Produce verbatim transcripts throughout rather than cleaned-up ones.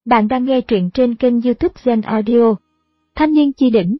Bạn đang nghe truyện trên kênh YouTube Zen Audio. Thanh niên chi đỉnh.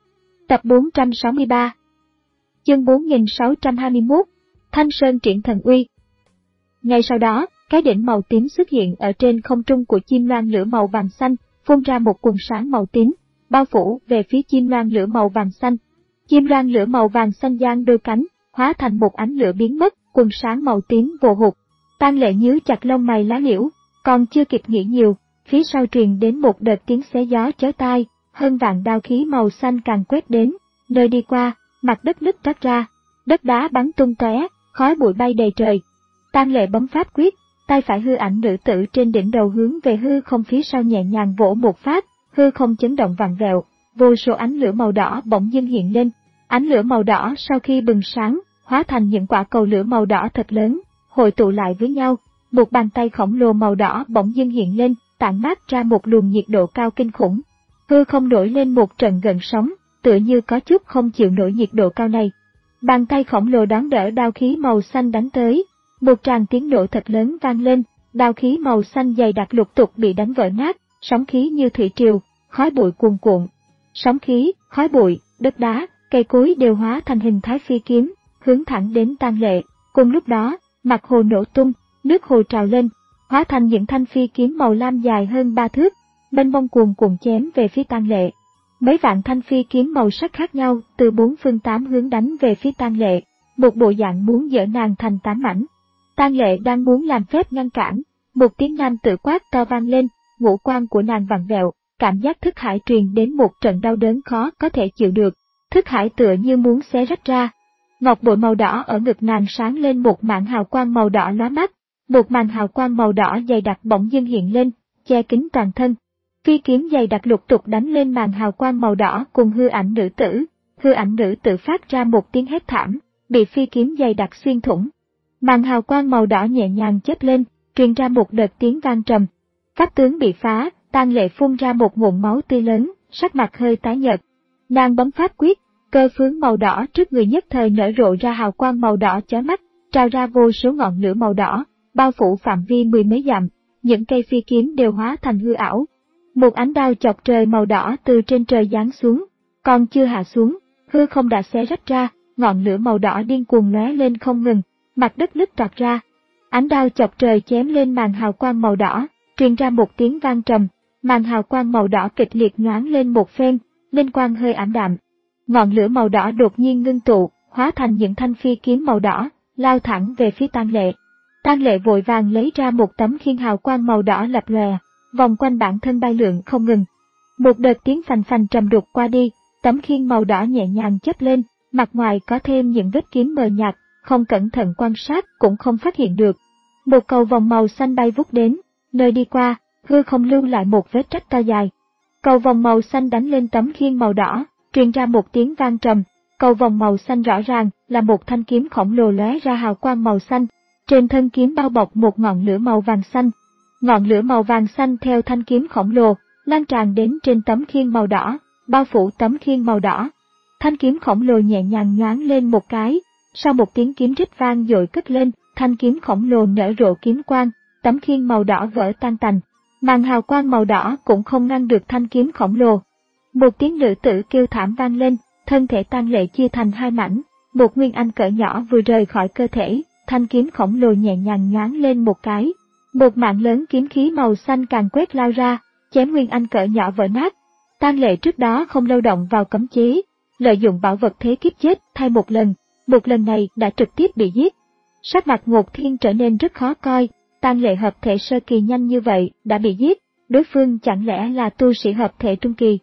Tập bốn trăm sáu mươi ba. Chương bốn nghìn sáu trăm hai mươi mốt. Thanh Sơn triển thần uy. Ngay sau đó, cái đỉnh màu tím xuất hiện ở trên không trung của chim loan lửa màu vàng xanh, phun ra một quầng sáng màu tím, bao phủ về phía chim loan lửa màu vàng xanh. Chim loan lửa màu vàng xanh giang đôi cánh, hóa thành một ánh lửa biến mất, quầng sáng màu tím vồ hụt. Tang Lệ nhíu chặt lông mày lá liễu, còn chưa kịp nghĩ nhiều, phía sau truyền đến một đợt tiếng xé gió chói tai, hơn vạn đao khí màu xanh càng quét đến, nơi đi qua, mặt đất nứt toát ra, đất đá bắn tung tóe, khói bụi bay đầy trời. Tang Lệ bấm pháp quyết, tay phải hư ảnh nữ tử trên đỉnh đầu hướng về hư không phía sau nhẹ nhàng vỗ một phát, hư không chấn động vặn vẹo, vô số ánh lửa màu đỏ bỗng dưng hiện lên. Ánh lửa màu đỏ sau khi bừng sáng, hóa thành những quả cầu lửa màu đỏ thật lớn, hội tụ lại với nhau. Một bàn tay khổng lồ màu đỏ bỗng dưng hiện lên, tản mát ra một luồng nhiệt độ cao kinh khủng. Hư không nổi lên một trận gợn sóng, tựa như có chút không chịu nổi nhiệt độ cao này. Bàn tay khổng lồ đón đỡ đao khí màu xanh đánh tới, một tràng tiếng nổ thật lớn vang lên, đao khí màu xanh dày đặc lục tục bị đánh vỡ nát, sóng khí như thủy triều, khói bụi cuồn cuộn. Sóng khí, khói bụi, đất đá, cây cối đều hóa thành hình thái phi kiếm, hướng thẳng đến Tang Lệ. Cùng lúc đó, mặt hồ nổ tung, nước hồ trào lên, hóa thành những thanh phi kiếm màu lam dài hơn ba thước, mênh mông cuồn cuộn chém về phía Tang Lệ. Mấy vạn thanh phi kiếm màu sắc khác nhau từ bốn phương tám hướng đánh về phía Tang Lệ, một bộ dạng muốn dỡ nàng thành tám mảnh. Tang Lệ đang muốn làm phép ngăn cản, một tiếng nam tử quát to vang lên, ngũ quan của nàng vặn vẹo, cảm giác thức hải truyền đến một trận đau đớn khó có thể chịu được, thức hải tựa như muốn xé rách ra. Ngọc bội màu đỏ ở ngực nàng sáng lên một màn hào quang màu đỏ lóa mắt, một màn hào quang màu đỏ dày đặc bỗng dưng hiện lên, che kín toàn thân. Phi kiếm dày đặc lục tục đánh lên màn hào quang màu đỏ cùng hư ảnh nữ tử, hư ảnh nữ tử phát ra một tiếng hét thảm, bị phi kiếm dày đặc xuyên thủng. Màn hào quang màu đỏ nhẹ nhàng chớp lên, truyền ra một đợt tiếng vang trầm. Pháp tướng bị phá, Tang Lệ phun ra một ngụm máu tươi lớn, sắc mặt hơi tái nhợt. Nàng bấm pháp quyết, cơ phướng màu đỏ trước người nhất thời nở rộ ra hào quang màu đỏ chói mắt, trào ra vô số ngọn lửa màu đỏ, bao phủ phạm vi mười mấy dặm, những cây phi kiếm đều hóa thành hư ảo. Một ánh đao chọc trời màu đỏ từ trên trời giáng xuống, còn chưa hạ xuống, hư không đã xé rách ra, ngọn lửa màu đỏ điên cuồng lóe lên không ngừng, mặt đất nứt toạc ra. Ánh đao chọc trời chém lên màn hào quang màu đỏ, truyền ra một tiếng vang trầm, màn hào quang màu đỏ kịch liệt nhoáng lên một phen, linh quang hơi ảm đạm. Ngọn lửa màu đỏ đột nhiên ngưng tụ, hóa thành những thanh phi kiếm màu đỏ, lao thẳng về phía Tang Lệ. Tang Lệ vội vàng lấy ra một tấm khiên hào quang màu đỏ lập lòe, vòng quanh bản thân bay lượn không ngừng. Một đợt tiếng phành phành trầm đục qua đi, tấm khiên màu đỏ nhẹ nhàng chớp lên, mặt ngoài có thêm những vết kiếm mờ nhạt, không cẩn thận quan sát cũng không phát hiện được. Một cầu vòng màu xanh bay vút đến, nơi đi qua, hư không lưu lại một vết rách to dài. Cầu vòng màu xanh đánh lên tấm khiên màu đỏ, truyền ra một tiếng vang trầm. Cầu vòng màu xanh rõ ràng là một thanh kiếm khổng lồ lóe ra hào quang màu xanh, trên thân kiếm bao bọc một ngọn lửa màu vàng xanh. Ngọn lửa màu vàng xanh theo thanh kiếm khổng lồ, lan tràn đến trên tấm khiên màu đỏ, bao phủ tấm khiên màu đỏ. Thanh kiếm khổng lồ nhẹ nhàng nhoáng lên một cái, sau một tiếng kiếm rít vang dội cất lên, thanh kiếm khổng lồ nở rộ kiếm quang, tấm khiên màu đỏ vỡ tan tành. Màn hào quang màu đỏ cũng không ngăn được thanh kiếm khổng lồ. Một tiếng nữ tử kêu thảm vang lên, thân thể Tang Lệ chia thành hai mảnh, một nguyên anh cỡ nhỏ vừa rời khỏi cơ thể, thanh kiếm khổng lồ nhẹ nhàng nhoáng lên một cái. Một mạng lớn kiếm khí màu xanh càng quét lao ra, chém nguyên anh cỡ nhỏ vỡ nát. Tang Lệ trước đó không lâu động vào cấm chế, lợi dụng bảo vật thế kiếp chết thay một lần, một lần này đã trực tiếp bị giết. Sắc mặt Ngột Thiên trở nên rất khó coi, Tang Lệ hợp thể sơ kỳ nhanh như vậy đã bị giết, đối phương chẳng lẽ là tu sĩ hợp thể trung kỳ.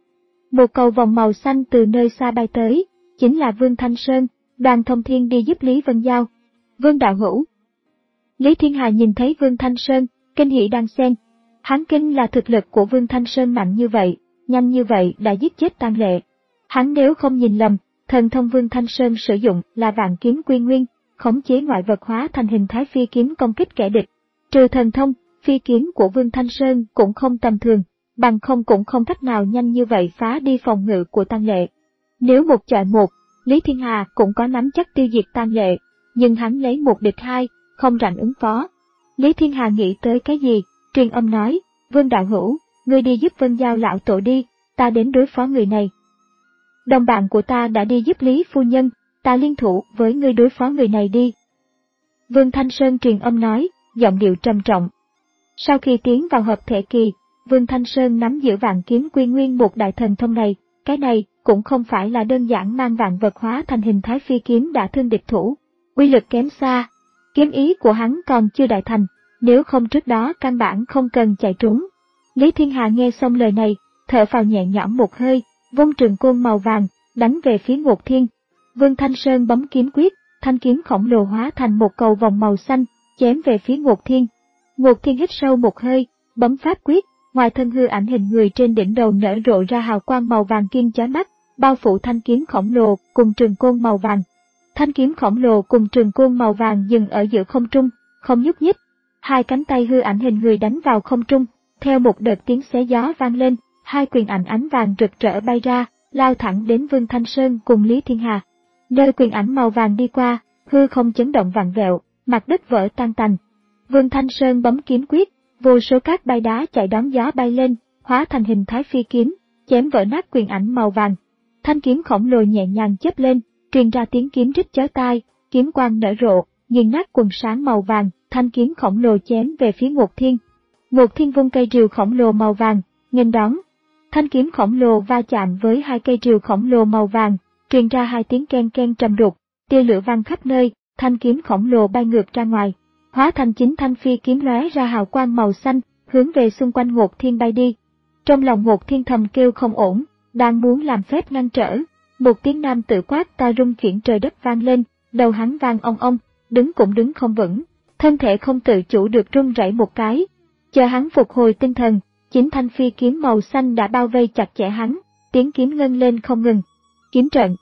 Một cầu vòng màu xanh từ nơi xa bay tới, chính là Vương Thanh Sơn, Đoàn Thông Thiên đi giúp Lý Vân Giao. Vương đạo hữu. Lý Thiên Hà nhìn thấy Vương Thanh Sơn, kinh hỉ đan xen. Hắn kinh là thực lực của Vương Thanh Sơn mạnh như vậy, nhanh như vậy đã giết chết Tang Lệ. Hắn nếu không nhìn lầm, thần thông Vương Thanh Sơn sử dụng là vạn kiếm quy nguyên, khống chế ngoại vật hóa thành hình thái phi kiếm công kích kẻ địch. Trừ thần thông, phi kiếm của Vương Thanh Sơn cũng không tầm thường, bằng không cũng không cách nào nhanh như vậy phá đi phòng ngự của Tang Lệ. Nếu một chọi một, Lý Thiên Hà cũng có nắm chắc tiêu diệt Tang Lệ, nhưng hắn lấy một địch hai, không rảnh ứng phó. Lý Thiên Hà nghĩ tới cái gì, truyền âm nói, Vương đạo hữu, ngươi đi giúp Vân Giao lão tổ đi, ta đến đối phó người này. Đồng bạn của ta đã đi giúp Lý phu nhân, ta liên thủ với ngươi đối phó người này đi. Vương Thanh Sơn truyền âm nói, giọng điệu trầm trọng. Sau khi tiến vào hợp thể kỳ, Vương Thanh Sơn nắm giữ vạn kiếm quy nguyên một đại thần thông này, cái này cũng không phải là đơn giản mang vạn vật hóa thành hình thái phi kiếm đã thương địch thủ, uy lực kém xa. Kiếm ý của hắn còn chưa đại thành, nếu không trước đó căn bản không cần chạy trốn. Lý Thiên Hà nghe xong lời này, thở phào nhẹ nhõm một hơi, vung trường côn màu vàng, đánh về phía Ngột Thiên. Vương Thanh Sơn bấm kiếm quyết, thanh kiếm khổng lồ hóa thành một cầu vòng màu xanh, chém về phía Ngột Thiên. Ngột Thiên hít sâu một hơi, bấm pháp quyết, ngoài thân hư ảnh hình người trên đỉnh đầu nở rộ ra hào quang màu vàng kim chói mắt, bao phủ thanh kiếm khổng lồ cùng trường côn màu vàng. Thanh kiếm khổng lồ cùng trường côn màu vàng dừng ở giữa không trung, không nhúc nhích. Hai cánh tay hư ảnh hình người đánh vào không trung, theo một đợt tiếng xé gió vang lên, hai quyền ảnh ánh vàng rực rỡ bay ra, lao thẳng đến Vương Thanh Sơn cùng Lý Thiên Hà. Nơi quyền ảnh màu vàng đi qua, hư không chấn động vặn vẹo, mặt đất vỡ tan tành. Vương Thanh Sơn bấm kiếm quyết, vô số cát bay đá chạy đón gió bay lên, hóa thành hình thái phi kiếm, chém vỡ nát quyền ảnh màu vàng. Thanh kiếm khổng lồ nhẹ nhàng chớp lên, truyền ra tiếng kiếm rít chói tai, kiếm quang nở rộ, nghiền nát quần sáng màu vàng, thanh kiếm khổng lồ chém về phía Ngột Thiên. Ngột Thiên vung cây rìu khổng lồ màu vàng, nghênh đón. Thanh kiếm khổng lồ va chạm với hai cây rìu khổng lồ màu vàng, truyền ra hai tiếng ken ken trầm đục, tia lửa vang khắp nơi, thanh kiếm khổng lồ bay ngược ra ngoài, hóa thành chín thanh phi kiếm lóe ra hào quang màu xanh, hướng về xung quanh Ngột Thiên bay đi. Trong lòng Ngột Thiên thầm kêu không ổn, đang muốn làm phép ngăn trở, một tiếng nam tự quát to rung chuyển trời đất vang lên, đầu hắn vang ong ong, đứng cũng đứng không vững, thân thể không tự chủ được run rẩy một cái. Chờ hắn phục hồi tinh thần, chín thanh phi kiếm màu xanh đã bao vây chặt chẽ hắn, tiếng kiếm ngân lên không ngừng. Kiếm trận.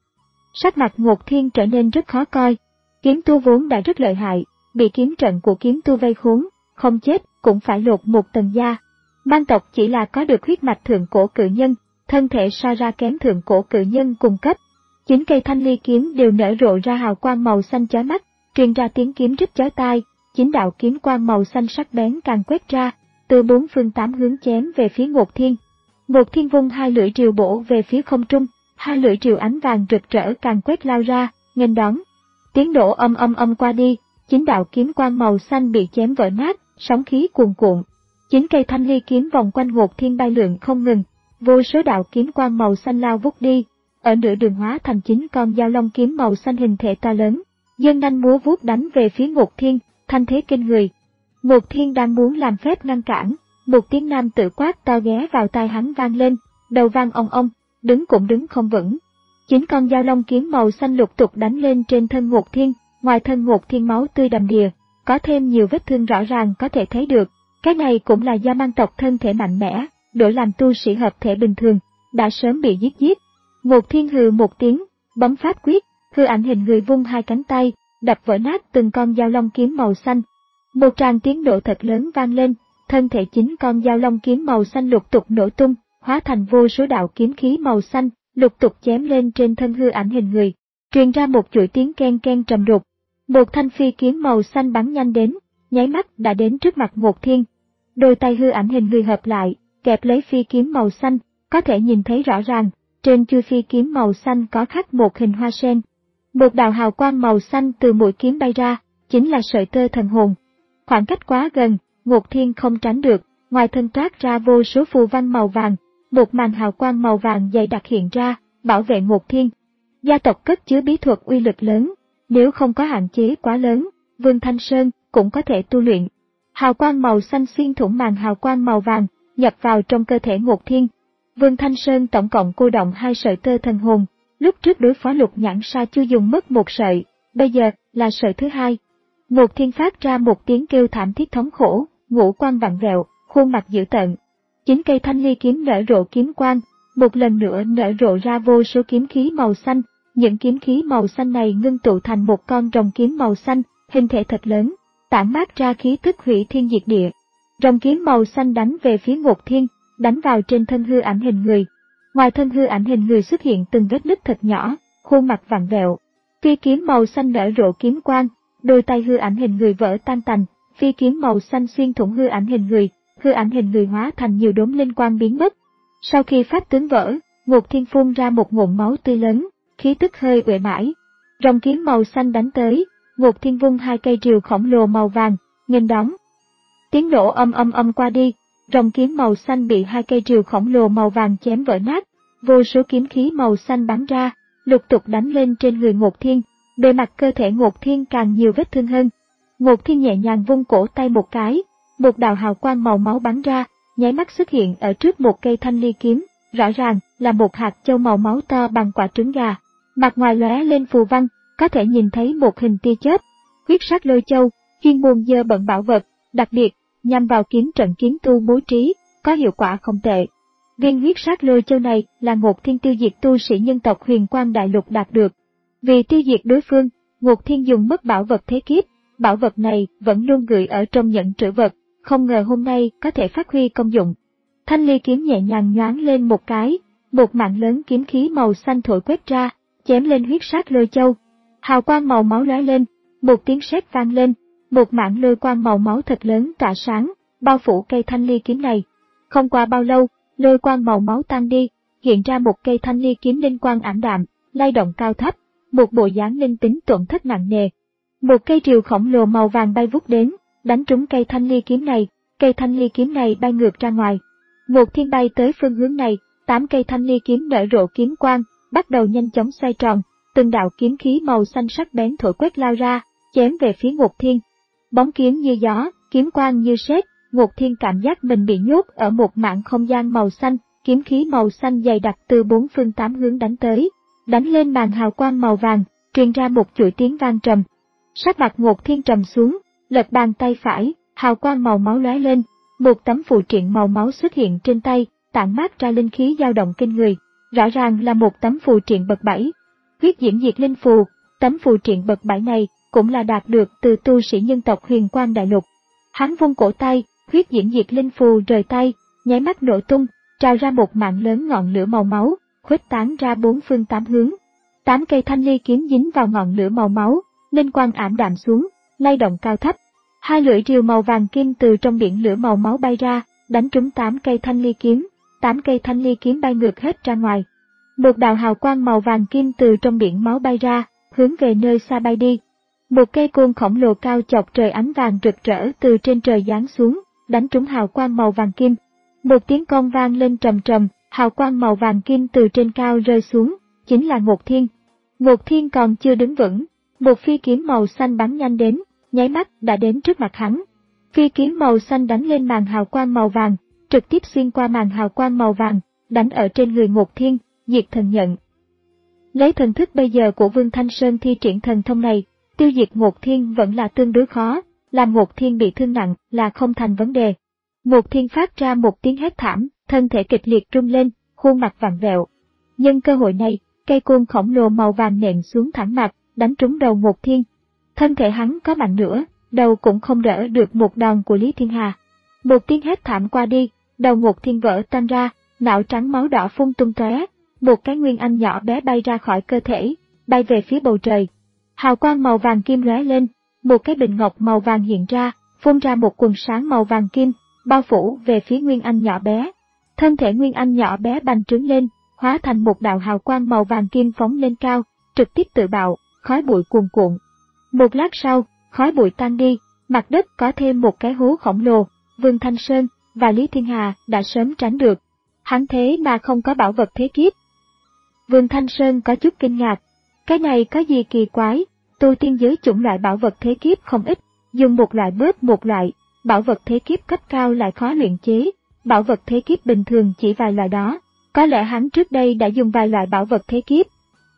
Sắc mặt Ngột Thiên trở nên rất khó coi, kiếm tu vốn đã rất lợi hại, bị kiếm trận của kiếm tu vây khốn, không chết cũng phải lột một tầng da. Mang tộc chỉ là có được huyết mạch thượng cổ cự nhân, thân thể so ra kém thượng cổ cự nhân cùng cấp. Chín cây thanh ly kiếm đều nở rộ ra hào quang màu xanh chói mắt, truyền ra tiếng kiếm rít chói tai, chín đạo kiếm quang màu xanh sắc bén càng quét ra, từ bốn phương tám hướng chém về phía Ngột Thiên. Ngột Thiên vung hai lưỡi rìu bổ về phía không trung, hai lưỡi rìu ánh vàng rực rỡ càng quét lao ra, nghênh đón. Tiếng nổ âm âm âm qua đi, chín đạo kiếm quang màu xanh bị chém vỡ nát, sóng khí cuồn cuộn. Chín cây thanh ly kiếm vòng quanh Ngột Thiên bay lượn không ngừng, vô số đạo kiếm quang màu xanh lao vút đi, ở nửa đường hóa thành chín con dao long kiếm màu xanh hình thể to lớn, giơ nanh múa vuốt đánh về phía Ngột Thiên, thanh thế kinh người. Ngột Thiên đang muốn làm phép ngăn cản, một tiếng nam tự quát to ghé vào tai hắn vang lên, đầu vang ong ong, đứng cũng đứng không vững. Chín con dao long kiếm màu xanh lục tục đánh lên trên thân Ngột Thiên, ngoài thân Ngột Thiên máu tươi đầm đìa, có thêm nhiều vết thương rõ ràng có thể thấy được. Cái này cũng là do mang tộc thân thể mạnh mẽ, đổi làm tu sĩ hợp thể bình thường, đã sớm bị giết giết. Ngột Thiên hừ một tiếng, bấm pháp quyết, hư ảnh hình người vung hai cánh tay, đập vỡ nát từng con dao long kiếm màu xanh. Một tràng tiếng nổ thật lớn vang lên, thân thể chín con dao long kiếm màu xanh lục tục nổ tung, hóa thành vô số đạo kiếm khí màu xanh, lục tục chém lên trên thân hư ảnh hình người, truyền ra một chuỗi tiếng ken ken trầm đục. Một thanh phi kiếm màu xanh bắn nhanh đến, nháy mắt đã đến trước mặt Ngột Thiên. Đôi tay hư ảnh hình người hợp lại, kẹp lấy phi kiếm màu xanh, có thể nhìn thấy rõ ràng, trên chuôi phi kiếm màu xanh có khắc một hình hoa sen. Một đạo hào quang màu xanh từ mũi kiếm bay ra, chính là sợi tơ thần hồn. Khoảng cách quá gần, Ngột Thiên không tránh được, ngoài thân toát ra vô số phù văn màu vàng, một màn hào quang màu vàng dày đặc hiện ra, bảo vệ Ngột Thiên. Gia tộc cất chứa bí thuật uy lực lớn, nếu không có hạn chế quá lớn, Vương Thanh Sơn cũng có thể tu luyện. Hào quang màu xanh xuyên thủng màn hào quang màu vàng, nhập vào trong cơ thể Ngột Thiên. Vương Thanh Sơn tổng cộng cô động hai sợi tơ thần hồn, lúc trước đối phó Lục Nhãn Sa chưa dùng mất một sợi, bây giờ là sợi thứ hai. Ngột Thiên phát ra một tiếng kêu thảm thiết thống khổ, ngũ quan vặn vẹo, khuôn mặt dữ tợn. Chín cây thanh ly kiếm nở rộ kiếm quang, một lần nữa nở rộ ra vô số kiếm khí màu xanh. Những kiếm khí màu xanh này ngưng tụ thành một con rồng kiếm màu xanh, hình thể thật lớn, tản mát ra khí tức hủy thiên diệt địa. Rồng kiếm màu xanh đánh về phía Ngột Thiên, đánh vào trên thân hư ảnh hình người. Ngoài thân hư ảnh hình người xuất hiện từng vết nứt thật nhỏ, khuôn mặt vặn vẹo. Phi kiếm màu xanh nở rộ kiếm quang, đôi tay hư ảnh hình người vỡ tan tành, phi kiếm màu xanh xuyên thủng hư ảnh hình người, hư ảnh hình người hóa thành nhiều đốm linh quang biến mất. Sau khi pháp tướng vỡ, Ngục Thiên phun ra một ngụm máu tươi lớn, khí tức hơi uể mãi. Rồng kiếm màu xanh đánh tới, Ngục Thiên vung hai cây rìu khổng lồ màu vàng, nghênh đón. Tiếng nổ âm âm âm qua đi, rồng kiếm màu xanh bị hai cây rìu khổng lồ màu vàng chém vỡ nát, vô số kiếm khí màu xanh bắn ra, lục tục đánh lên trên người Ngục Thiên, bề mặt cơ thể Ngục Thiên càng nhiều vết thương hơn. Ngục Thiên nhẹ nhàng vung cổ tay một cái, một đạo hào quang màu máu bắn ra, nháy mắt xuất hiện ở trước một cây thanh ly kiếm, rõ ràng là một hạt châu màu máu to bằng quả trứng gà. Mặt ngoài lóe lên phù văn, có thể nhìn thấy một hình tia chớp. Huyết sắc lôi châu, chuyên môn dơ bẩn bảo vật, đặc biệt nhằm vào kiếm trận kiếm tu bố trí, có hiệu quả không tệ. Viên huyết sắc lôi châu này là Ngục Thiên tiêu diệt tu sĩ nhân tộc Huyền Quang Đại Lục đạt được. Vì tiêu diệt đối phương, Ngục Thiên dùng mất bảo vật thế kiếp, bảo vật này vẫn luôn gửi ở trong nhẫn trữ vật, không ngờ hôm nay có thể phát huy công dụng. Thanh ly kiếm nhẹ nhàng nhoáng lên một cái, một mạng lớn kiếm khí màu xanh thổi quét ra, chém lên huyết sắc lôi châu. Hào quang màu máu lóe lên, một tiếng sét vang lên, một mảng lôi quang màu máu thật lớn tỏa sáng, bao phủ cây thanh ly kiếm này. Không qua bao lâu, lôi quang màu máu tan đi, hiện ra một cây thanh ly kiếm linh quang ảm đạm, lay động cao thấp, một bộ dáng linh tính tổn thất nặng nề. Một cây rìu khổng lồ màu vàng bay vút đến, đánh trúng cây thanh ly kiếm này, cây thanh ly kiếm này bay ngược ra ngoài. Ngục Thiên bay tới phương hướng này, tám cây thanh ly kiếm nở rộ kiếm quang, bắt đầu nhanh chóng xoay tròn, từng đạo kiếm khí màu xanh sắc bén thổi quét lao ra, chém về phía Ngục Thiên. Bóng kiếm như gió, kiếm quang như sét, Ngục Thiên cảm giác mình bị nhốt ở một mảng không gian màu xanh, kiếm khí màu xanh dày đặc từ bốn phương tám hướng đánh tới, đánh lên màn hào quang màu vàng, truyền ra một chuỗi tiếng vang trầm. Sắc mặt Ngục Thiên trầm xuống, lật bàn tay phải, hào quang màu máu lóe lên, một tấm phù triện màu máu xuất hiện trên tay, tản mát ra linh khí dao động kinh người, rõ ràng là một tấm phù triện bậc bảy. Huyết Diễm Diệt Linh Phù, tấm phù triện bậc bảy này cũng là đạt được từ tu sĩ nhân tộc Huyền Quang Đại Lục. Hắn vung cổ tay, Huyết Diễm Diệt Linh Phù rời tay, nháy mắt nổ tung, trào ra một mạng lớn ngọn lửa màu máu, khuếch tán ra bốn phương tám hướng. Tám cây thanh ly kiếm dính vào ngọn lửa màu máu, linh quang ảm đạm xuống, lay động cao thấp. Hai lưỡi rìu màu vàng kim từ trong biển lửa màu máu bay ra, đánh trúng tám cây thanh ly kiếm, tám cây thanh ly kiếm bay ngược hết ra ngoài. Một đạo hào quang màu vàng kim từ trong biển máu bay ra, hướng về nơi xa bay đi. Một cây côn khổng lồ cao chọc trời ánh vàng rực rỡ từ trên trời giáng xuống, đánh trúng hào quang màu vàng kim. Một tiếng cong vang lên trầm trầm, hào quang màu vàng kim từ trên cao rơi xuống, chính là Ngục Thiên. Ngục Thiên còn chưa đứng vững, một phi kiếm màu xanh bắn nhanh đến, nháy mắt đã đến trước mặt hắn. Phi kiếm màu xanh đánh lên màn hào quang màu vàng, trực tiếp xuyên qua màn hào quang màu vàng, đánh ở trên người Ngục Thiên, diệt thần nhận. Lấy thần thức bây giờ của Vương Thanh Sơn thi triển thần thông này, tiêu diệt Ngục Thiên vẫn là tương đối khó, làm Ngục Thiên bị thương nặng là không thành vấn đề. Ngục Thiên phát ra một tiếng hét thảm, thân thể kịch liệt rung lên, khuôn mặt vặn vẹo. Nhân cơ hội này, cây côn khổng lồ màu vàng nện xuống thẳng mặt, đánh trúng đầu Ngục Thiên. Thân thể hắn có mạnh nữa, đầu cũng không đỡ được một đòn của Lý Thiên Hà. Một tiếng hét thảm qua đi, đầu Ngục Thiên vỡ tan ra, não trắng máu đỏ phun tung tóe, một cái nguyên anh nhỏ bé bay ra khỏi cơ thể, bay về phía bầu trời. Hào quang màu vàng kim lóe lên, một cái bình ngọc màu vàng hiện ra, phun ra một quần sáng màu vàng kim, bao phủ về phía nguyên anh nhỏ bé. Thân thể nguyên anh nhỏ bé bành trướng lên, hóa thành một đạo hào quang màu vàng kim phóng lên cao, trực tiếp tự bạo, khói bụi cuồn cuộn. Một lát sau, khói bụi tan đi, mặt đất có thêm một cái hố khổng lồ, Vương Thanh Sơn và Lý Thiên Hà đã sớm tránh được. Hắn thế mà không có bảo vật thế kiếp. Vương Thanh Sơn có chút kinh ngạc, cái này có gì kỳ quái, tu tiên giới chủng loại bảo vật thế kiếp không ít, dùng một loại bớt một loại, bảo vật thế kiếp cấp cao lại khó luyện chế, bảo vật thế kiếp bình thường chỉ vài loại đó, có lẽ hắn trước đây đã dùng vài loại bảo vật thế kiếp.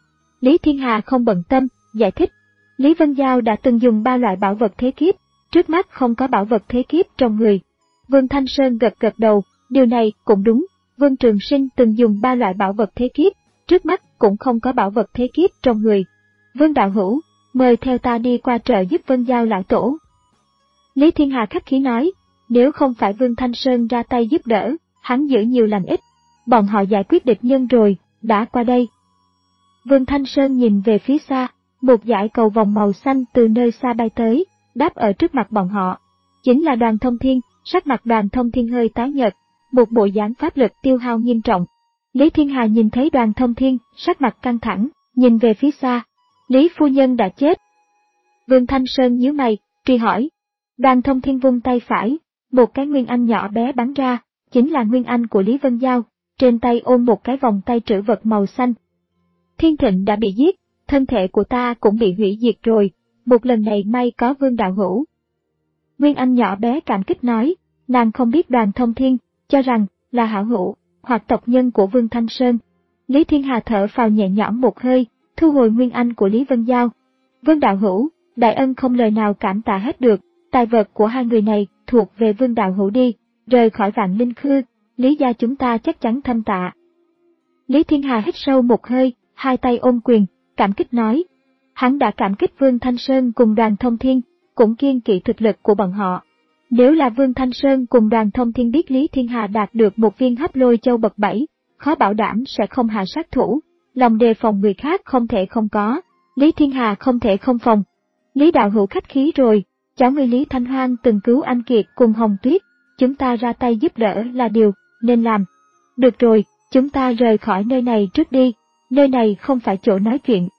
Lý Thiên Hà không bận tâm, giải thích, Lý Vân Giao đã từng dùng ba loại bảo vật thế kiếp, trước mắt không có bảo vật thế kiếp trong người. Vương Thanh Sơn gật gật đầu, điều này cũng đúng, Vương Trường Sinh từng dùng ba loại bảo vật thế kiếp, trước mắt cũng không có bảo vật thế kiếp trong người. Vương Đạo Hữu, mời theo ta đi qua trợ giúp Vân Giao lão tổ. Lý Thiên Hà khách khí nói, nếu không phải Vương Thanh Sơn ra tay giúp đỡ, hắn giữ nhiều lành ít, bọn họ giải quyết địch nhân rồi, đã qua đây. Vương Thanh Sơn nhìn về phía xa, một dải cầu vòng màu xanh từ nơi xa bay tới, đáp ở trước mặt bọn họ. Chính là Đoàn Thông Thiên, sắc mặt Đoàn Thông Thiên hơi tái nhợt, một bộ dáng pháp lực tiêu hao nghiêm trọng. Lý Thiên Hà nhìn thấy Đoàn Thông Thiên, sắc mặt căng thẳng, nhìn về phía xa. Lý phu nhân đã chết. Vương Thanh Sơn nhíu mày, truy hỏi. Đoàn Thông Thiên vung tay phải, một cái nguyên anh nhỏ bé bắn ra, chính là nguyên anh của Lý Vân Giao, trên tay ôm một cái vòng tay trữ vật màu xanh. Thiên Thịnh đã bị giết, thân thể của ta cũng bị hủy diệt rồi, một lần này may có Vương đạo hữu. Nguyên anh nhỏ bé cảm kích nói, nàng không biết Đoàn Thông Thiên, cho rằng là hảo hữu, hoặc tộc nhân của Vương Thanh Sơn. Lý Thiên Hà thở phào nhẹ nhõm một hơi, thu hồi nguyên anh của Lý Vân Giao. Vương đạo hữu, đại ân không lời nào cảm tạ hết được, tài vật của hai người này thuộc về Vương đạo hữu đi, rời khỏi Vạn Linh Khư, Lý gia chúng ta chắc chắn thâm tạ. Lý Thiên Hà hít sâu một hơi, hai tay ôm quyền, cảm kích nói. Hắn đã cảm kích Vương Thanh Sơn cùng Đoàn Thông Thiên, cũng kiêng kỵ thực lực của bọn họ. Nếu là Vương Thanh Sơn cùng Đoàn Thông Thiên biết Lý Thiên Hà đạt được một viên hấp lôi châu bậc bảy, khó bảo đảm sẽ không hạ sát thủ, lòng đề phòng người khác không thể không có, Lý Thiên Hà không thể không phòng. Lý đạo hữu khách khí rồi, cháu người Lý Thanh Hoang từng cứu anh Kiệt cùng Hồng Tuyết, chúng ta ra tay giúp đỡ là điều nên làm. Được rồi, chúng ta rời khỏi nơi này trước đi, nơi này không phải chỗ nói chuyện.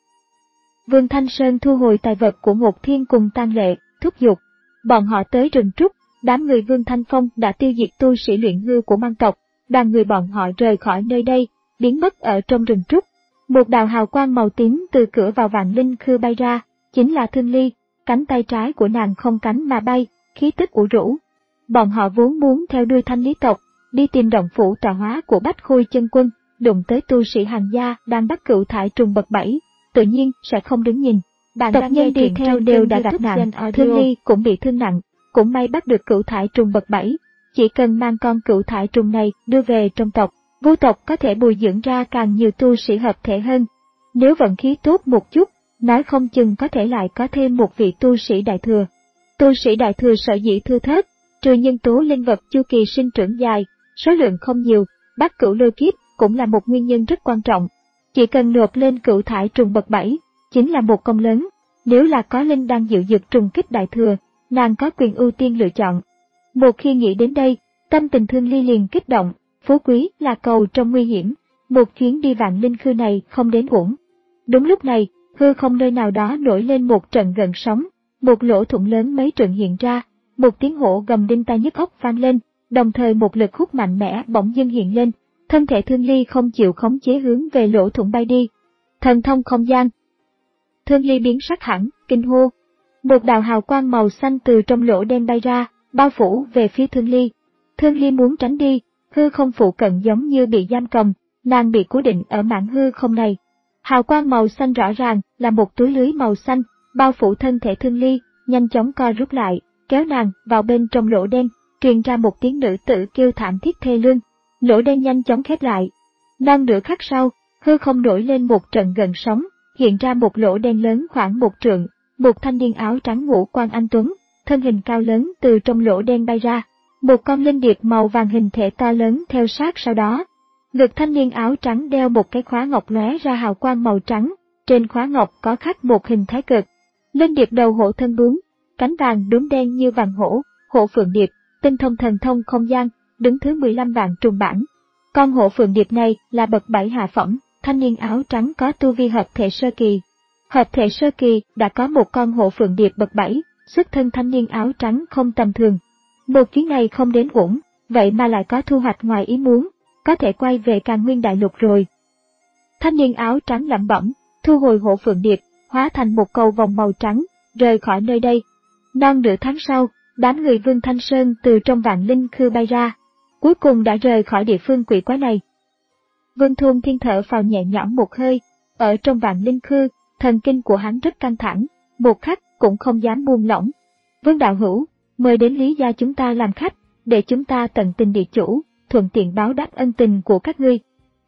Vương Thanh Sơn thu hồi tài vật của Ngột Thiên cùng Tang Lệ, thúc giục. Bọn họ tới rừng trúc, đám người Vương Thanh Phong đã tiêu diệt tu sĩ luyện hư của mang tộc, đoàn người bọn họ rời khỏi nơi đây, biến mất ở trong rừng trúc. Một đạo hào quang màu tím từ cửa vào Vạn Linh Khư bay ra, chính là Thương Ly, cánh tay trái của nàng không cánh mà bay, khí tức ủ rũ. Bọn họ vốn muốn theo đuôi Thanh Lý tộc, đi tìm động phủ tọa hóa của Bách Khôi Chân Quân, đụng tới tu sĩ hàng gia đang bắt cựu thải trùng bậc bảy, tự nhiên sẽ không đứng nhìn. Bạn tộc nhân đi theo đều đã gặp nạn, Thương Ly cũng bị thương nặng, cũng may bắt được cựu thải trùng bậc bảy, chỉ cần mang con cựu thải trùng này đưa về trong tộc, Vu tộc có thể bồi dưỡng ra càng nhiều tu sĩ hợp thể hơn. Nếu vận khí tốt một chút, nói không chừng có thể lại có thêm một vị tu sĩ đại thừa. Tu sĩ đại thừa sở dĩ thưa thớt, trừ nhân tố linh vật chu kỳ sinh trưởng dài, số lượng không nhiều, bát cửu lôi kiếp cũng là một nguyên nhân rất quan trọng. Chỉ cần nộp lên cựu thải trùng bậc bảy, chính là một công lớn. Nếu là có linh đang dự dược trùng kích đại thừa, nàng có quyền ưu tiên lựa chọn. Một khi nghĩ đến đây, tâm tình Thương Ly liền kích động, phú quý là cầu trong nguy hiểm, một chuyến đi Vạn Linh Khư này không đến uổng. Đúng lúc này, hư không nơi nào đó nổi lên một trận gợn sóng, một lỗ thủng lớn mấy trượng hiện ra, một tiếng hổ gầm đinh tai nhức óc vang lên, đồng thời một lực hút mạnh mẽ bỗng dưng hiện lên, thân thể Thương Ly không chịu khống chế hướng về lỗ thủng bay đi. Thần thông không gian. Thương Ly biến sắc hẳn, kinh hô. Một đạo hào quang màu xanh từ trong lỗ đen bay ra, bao phủ về phía Thương Ly. Thương Ly muốn tránh đi, hư không phụ cận giống như bị giam cầm, nàng bị cố định ở mảng hư không này. Hào quang màu xanh rõ ràng là một túi lưới màu xanh, bao phủ thân thể Thương Ly, nhanh chóng co rút lại, kéo nàng vào bên trong lỗ đen, truyền ra một tiếng nữ tử kêu thảm thiết thê lương. Lỗ đen nhanh chóng khép lại. Non nửa khắc sau, hư không nổi lên một trận gần sóng, hiện ra một lỗ đen lớn khoảng một trượng, một thanh niên áo trắng ngũ quan anh tuấn, thân hình cao lớn từ trong lỗ đen bay ra, một con linh điệp màu vàng hình thể to lớn theo sát sau đó. Ngực thanh niên áo trắng đeo một cái khóa ngọc lóe ra hào quang màu trắng, trên khóa ngọc có khắc một hình thái cực. Linh điệp đầu hổ thân bướm, cánh vàng đốm đen như vàng hổ, hổ phượng điệp, tinh thông thần thông không gian, đứng thứ mười lăm vạn trùng bảng. Con hổ phượng điệp này là bậc bảy hạ phẩm, thanh niên áo trắng có tu vi hợp thể sơ kỳ. Hợp thể sơ kỳ đã có một con hổ phượng điệp bậc bảy, xuất thân thanh niên áo trắng không tầm thường. Một chuyến này không đến uổng, vậy mà lại có thu hoạch ngoài ý muốn, có thể quay về Càn Nguyên Đại Lục rồi. Thanh niên áo trắng lẩm bẩm, thu hồi hổ phượng điệp, hóa thành một cầu vòng màu trắng, rời khỏi nơi đây. Non nửa tháng sau, đám người Vương Thanh Sơn từ trong Vạn Linh Khư bay ra, cuối cùng đã rời khỏi địa phương quỷ quái này. Vương Thôn Thiên thở phào nhẹ nhõm một hơi, ở trong Vạn Linh Khư, thần kinh của hắn rất căng thẳng, một khắc cũng không dám buông lỏng. Vương đạo hữu, mời đến Lý gia chúng ta làm khách, để chúng ta tận tình địa chủ, thuận tiện báo đáp ân tình của các ngươi.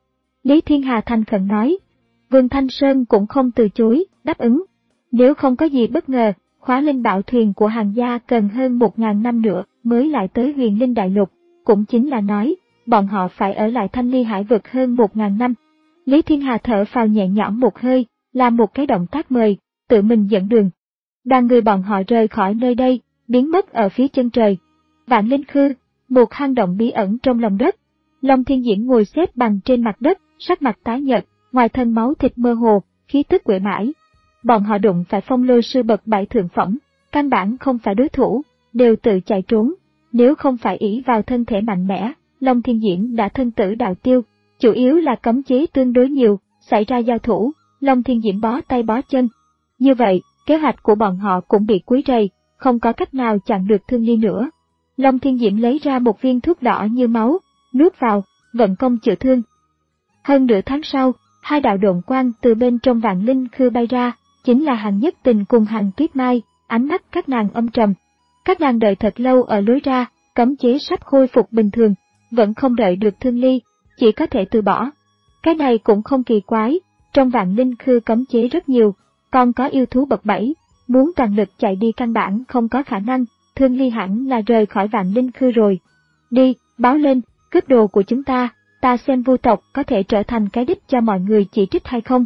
Lý Thiên Hà thành khẩn nói. Vương Thanh Sơn cũng không từ chối, đáp ứng. Nếu không có gì bất ngờ, khóa linh bảo thuyền của hàng gia cần hơn một ngàn năm nữa mới lại tới Huyền Linh Đại Lục, cũng chính là nói, bọn họ phải ở lại Thanh Ly Hải vực hơn một ngàn năm. Lý Thiên Hà thở phào nhẹ nhõm một hơi, làm một cái động tác mời, tự mình dẫn đường. Đoàn người bọn họ rời khỏi nơi đây, biến mất ở phía chân trời. Vạn Linh Khư, một hang động bí ẩn trong lòng đất. Long Thiên Diễn ngồi xếp bằng trên mặt đất, sắc mặt tái nhợt, ngoài thân máu thịt mơ hồ, khí tức uể mãi. Bọn họ đụng phải Phong Lôi sư bậc bảy thượng phẩm, căn bản không phải đối thủ, đều tự chạy trốn. Nếu không phải ỷ vào thân thể mạnh mẽ, Long Thiên Diễn đã thân tử đạo tiêu. Chủ yếu là cấm chế tương đối nhiều, xảy ra giao thủ, Long Thiên Diễn bó tay bó chân. Như vậy, kế hoạch của bọn họ cũng bị quấy rầy, không có cách nào chặn được Thương Ly nữa. Long Thiên Diễm lấy ra một viên thuốc đỏ như máu, nuốt vào, vận công chữa thương. Hơn nửa tháng sau, hai đạo độn quang từ bên trong Vạn Linh Khư bay ra, chính là Hàn Nhất Tình cùng Hàn Tuyết Mai, ánh mắt các nàng âm trầm. Các nàng đợi thật lâu ở lối ra, cấm chế sắp khôi phục bình thường, vẫn không đợi được Thương Ly, chỉ có thể từ bỏ. Cái này cũng không kỳ quái, trong Vạn Linh Khư cấm chế rất nhiều, còn có yêu thú bậc bảy, muốn toàn lực chạy đi căn bản không có khả năng, Thương Ly hẳn là rời khỏi Vạn Linh Khư rồi. Đi, báo lên, cướp đồ của chúng ta, ta xem Vu tộc có thể trở thành cái đích cho mọi người chỉ trích hay không.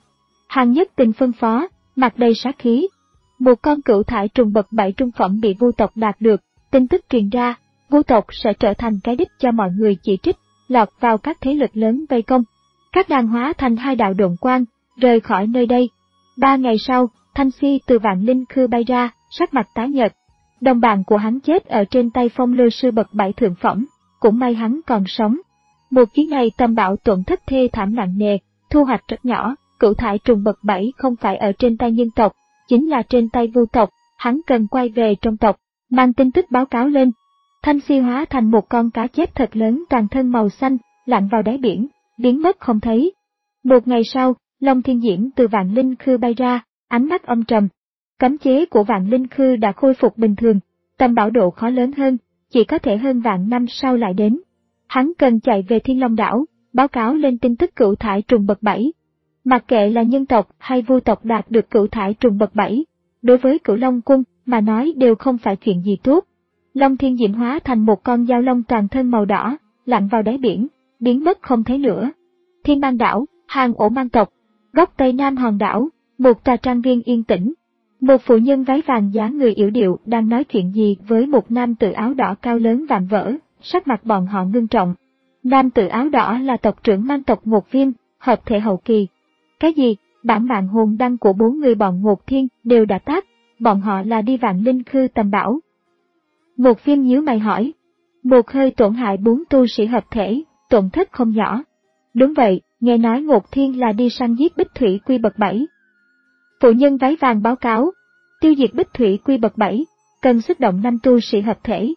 Hàn Nhất Tình phân phó, mặt đầy sát khí. Một con cửu thải trùng bậc bảy trung phẩm bị Vu tộc đạt được, tin tức truyền ra, Vu tộc sẽ trở thành cái đích cho mọi người chỉ trích, lọt vào các thế lực lớn vây công. Các nàng hóa thành hai đạo độn quang, rời khỏi nơi đây. Ba ngày sau, Thanh Si từ Vạn Linh Khư bay ra, sắc mặt tái nhợt. Đồng bạn của hắn chết ở trên tay Phong Lôi sư bậc bảy thượng phẩm, cũng may hắn còn sống. Một chuyến này Tam Bảo tổn thất thê thảm nặng nề, thu hoạch rất nhỏ, cửu thải trùng bậc bảy không phải ở trên tay nhân tộc, chính là trên tay Vu tộc, hắn cần quay về trong tộc, mang tin tức báo cáo lên. Thanh Si hóa thành một con cá chép thật lớn toàn thân màu xanh, lặn vào đáy biển, biến mất không thấy. Một ngày sau, Long Thiên Diễm từ Vạn Linh Khư bay ra, ánh mắt âm trầm. Cấm chế của Vạn Linh Khư đã khôi phục bình thường, Tam Bảo độ khó lớn hơn, chỉ có thể hơn vạn năm sau lại đến. Hắn cần chạy về Thiên Long đảo, báo cáo lên tin tức cửu thải trùng bậc bảy. Mặc kệ là nhân tộc hay Vu tộc đạt được cửu thải trùng bậc bảy, đối với Cửu Long Cung mà nói đều không phải chuyện gì tốt. Long Thiên Diễm hóa thành một con dao long toàn thân màu đỏ, lặn vào đáy biển, biến mất không thấy nữa. Thiên Mang đảo, Hàn ổ mang tộc, góc tây nam hòn đảo, một tòa trang viên yên tĩnh. Một phụ nhân váy vàng dáng người yểu điệu đang nói chuyện gì với một nam tử áo đỏ cao lớn vạm vỡ, sắc mặt bọn họ ngưng trọng. Nam tử áo đỏ là tộc trưởng mang tộc Ngột Viêm, hợp thể hậu kỳ. Cái gì? Bản mạng hồn đăng của bốn người bọn Ngột Thiên đều đã tắt, bọn họ là đi Vạn Linh Khư tầm bảo. Ngột Viêm nhíu mày hỏi. Một hơi tổn hại bốn tu sĩ hợp thể, tổn thất không nhỏ. Đúng vậy, nghe nói Ngột Thiên là đi săn giết Bích Thủy Quy bậc bảy. Phụ nhân váy vàng báo cáo, tiêu diệt Bích Thủy Quy bậc bảy, cần xuất động năm tu sĩ hợp thể.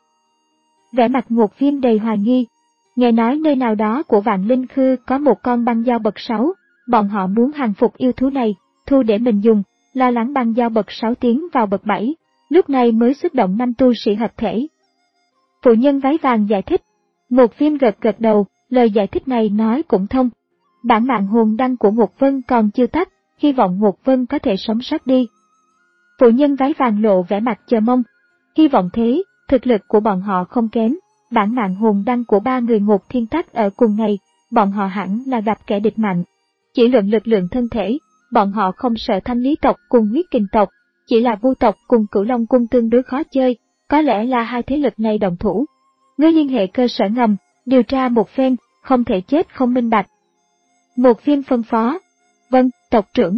Vẻ mặt Ngột Viêm đầy hoài nghi, nghe nói nơi nào đó của Vạn Linh Khư có một con băng dao bậc sáu, bọn họ muốn hàng phục yêu thú này, thu để mình dùng, lo lắng băng dao bậc sáu tiến vào bậc bảy, lúc này mới xuất động năm tu sĩ hợp thể. Phụ nhân váy vàng giải thích, Ngột Viêm gật gật đầu, lời giải thích này nói cũng thông. Bản mạng hồn đăng của Ngột Vân còn chưa tắt, hy vọng Ngột Vân có thể sống sót đi. Phụ nhân váy vàng lộ vẻ mặt chờ mong. Hy vọng thế, thực lực của bọn họ không kém, bản mạng hồn đăng của ba người Ngột Thiên tắt ở cùng ngày, bọn họ hẳn là gặp kẻ địch mạnh. Chỉ luận lực lượng thân thể, bọn họ không sợ Thanh Lý tộc cùng Huyết Kình tộc, chỉ là Vu tộc cùng Cửu Long Cung tương đối khó chơi, có lẽ là hai thế lực này đồng thủ. Ngươi liên hệ cơ sở ngầm, điều tra một phen, không thể chết không minh bạch. Một Viêm phân phó. Vâng, tộc trưởng.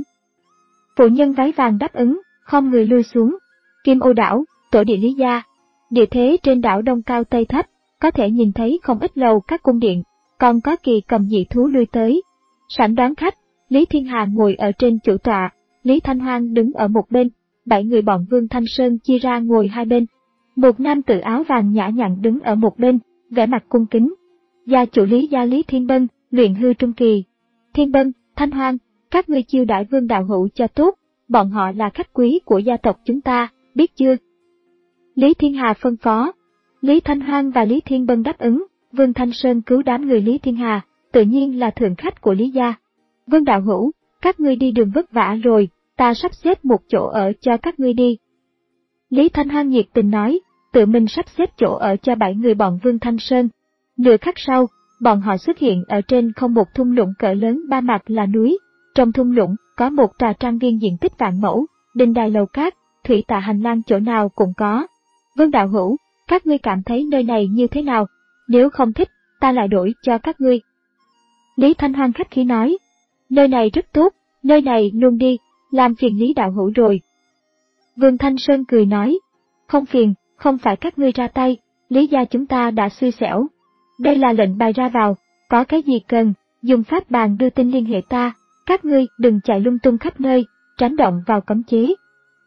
Phụ nhân váy vàng đáp ứng, không người lui xuống. Kim Ô đảo, tổ địa Lý Gia. Địa thế trên đảo đông cao tây thấp, có thể nhìn thấy không ít lầu các cung điện, còn có kỳ cầm dị thú lui tới. Sảnh đón khách, Lý Thiên Hà ngồi ở trên chủ tọa, Lý Thanh Hoang đứng ở một bên, bảy người bọn Vương Thanh Sơn chia ra ngồi hai bên. Một nam tử áo vàng nhã nhặn đứng ở một bên, vẻ mặt cung kính. Gia chủ Lý Gia Lý Thiên Bân, luyện hư trung kỳ. Thiên Bân, Thanh Hoang, các ngươi chiêu đãi Vương đạo hữu cho tốt, bọn họ là khách quý của gia tộc chúng ta, biết chưa? Lý Thiên Hà phân phó. Lý Thanh Hoang và Lý Thiên Bân đáp ứng, Vương Thanh Sơn cứu đám người Lý Thiên Hà, tự nhiên là thượng khách của Lý Gia. Vương đạo hữu, các ngươi đi đường vất vả rồi, ta sắp xếp một chỗ ở cho các ngươi đi. Lý Thanh Hoang nhiệt tình nói, tự mình sắp xếp chỗ ở cho bảy người bọn Vương Thanh Sơn. Nửa khắc sau, bọn họ xuất hiện ở trên không một thung lũng cỡ lớn ba mặt là núi. Trong thung lũng có một tòa trang viên diện tích vạn mẫu, đình đài lầu cát, thủy tạ hành lang chỗ nào cũng có. Vương đạo hữu, Các ngươi cảm thấy nơi này như thế nào? Nếu không thích, ta lại đổi cho các ngươi. Lý Thanh Hoang khách khí nói, nơi này rất tốt, nơi này luôn đi, làm phiền Lý đạo hữu rồi. Vương Thanh Sơn cười nói, không phiền, không phải các ngươi ra tay, Lý gia chúng ta đã xui xẻo. Đây là lệnh bài ra vào, có cái gì cần, dùng pháp bàn đưa tin liên hệ ta, các ngươi đừng chạy lung tung khắp nơi, tránh động vào cấm chế.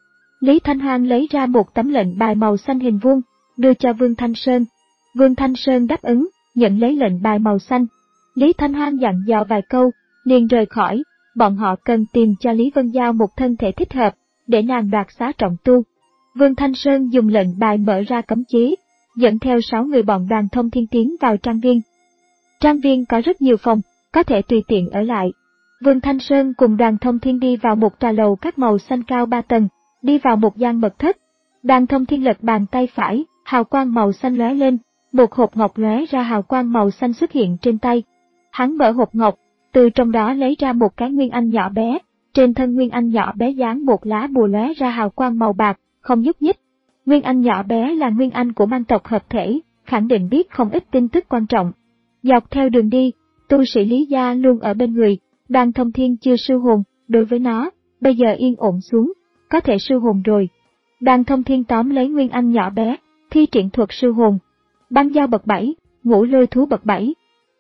Lý Thanh Hoang lấy ra một tấm lệnh bài màu xanh hình vuông, đưa cho Vương Thanh Sơn. Vương Thanh Sơn đáp ứng, nhận lấy lệnh bài màu xanh. Lý Thanh Hoang dặn dò vài câu, liền rời khỏi, bọn họ cần tìm cho Lý Vân Giao một thân thể thích hợp, để nàng đoạt xá trọng tu. Vương Thanh Sơn dùng lệnh bài mở ra cấm chế, dẫn theo sáu người bọn Đoàn Thông Thiên tiến vào trang viên. Trang viên có rất nhiều phòng, có thể tùy tiện ở lại. Vương Thanh Sơn cùng Đoàn Thông Thiên đi vào một tòa lầu các màu xanh cao ba tầng, đi vào một gian mật thất. Đoàn Thông Thiên lật bàn tay phải, hào quang màu xanh lóe lên, một hộp ngọc lóe ra hào quang màu xanh xuất hiện trên tay. Hắn mở hộp ngọc, từ trong đó lấy ra một cái nguyên anh nhỏ bé, trên thân nguyên anh nhỏ bé dán một lá bùa lóe ra hào quang màu bạc, không nhúc nhích. Nguyên anh nhỏ bé là nguyên anh của man tộc hợp thể, khẳng định biết không ít tin tức quan trọng. Dọc theo đường đi, tu sĩ Lý gia luôn ở bên người, Đoàn Thông Thiên chưa sư hồn, đối với nó, bây giờ yên ổn xuống, có thể sư hồn rồi. Đoàn Thông Thiên tóm lấy nguyên anh nhỏ bé, thi triển thuật sư hồn. Băng dao bậc bảy, ngũ lôi thú bậc bảy.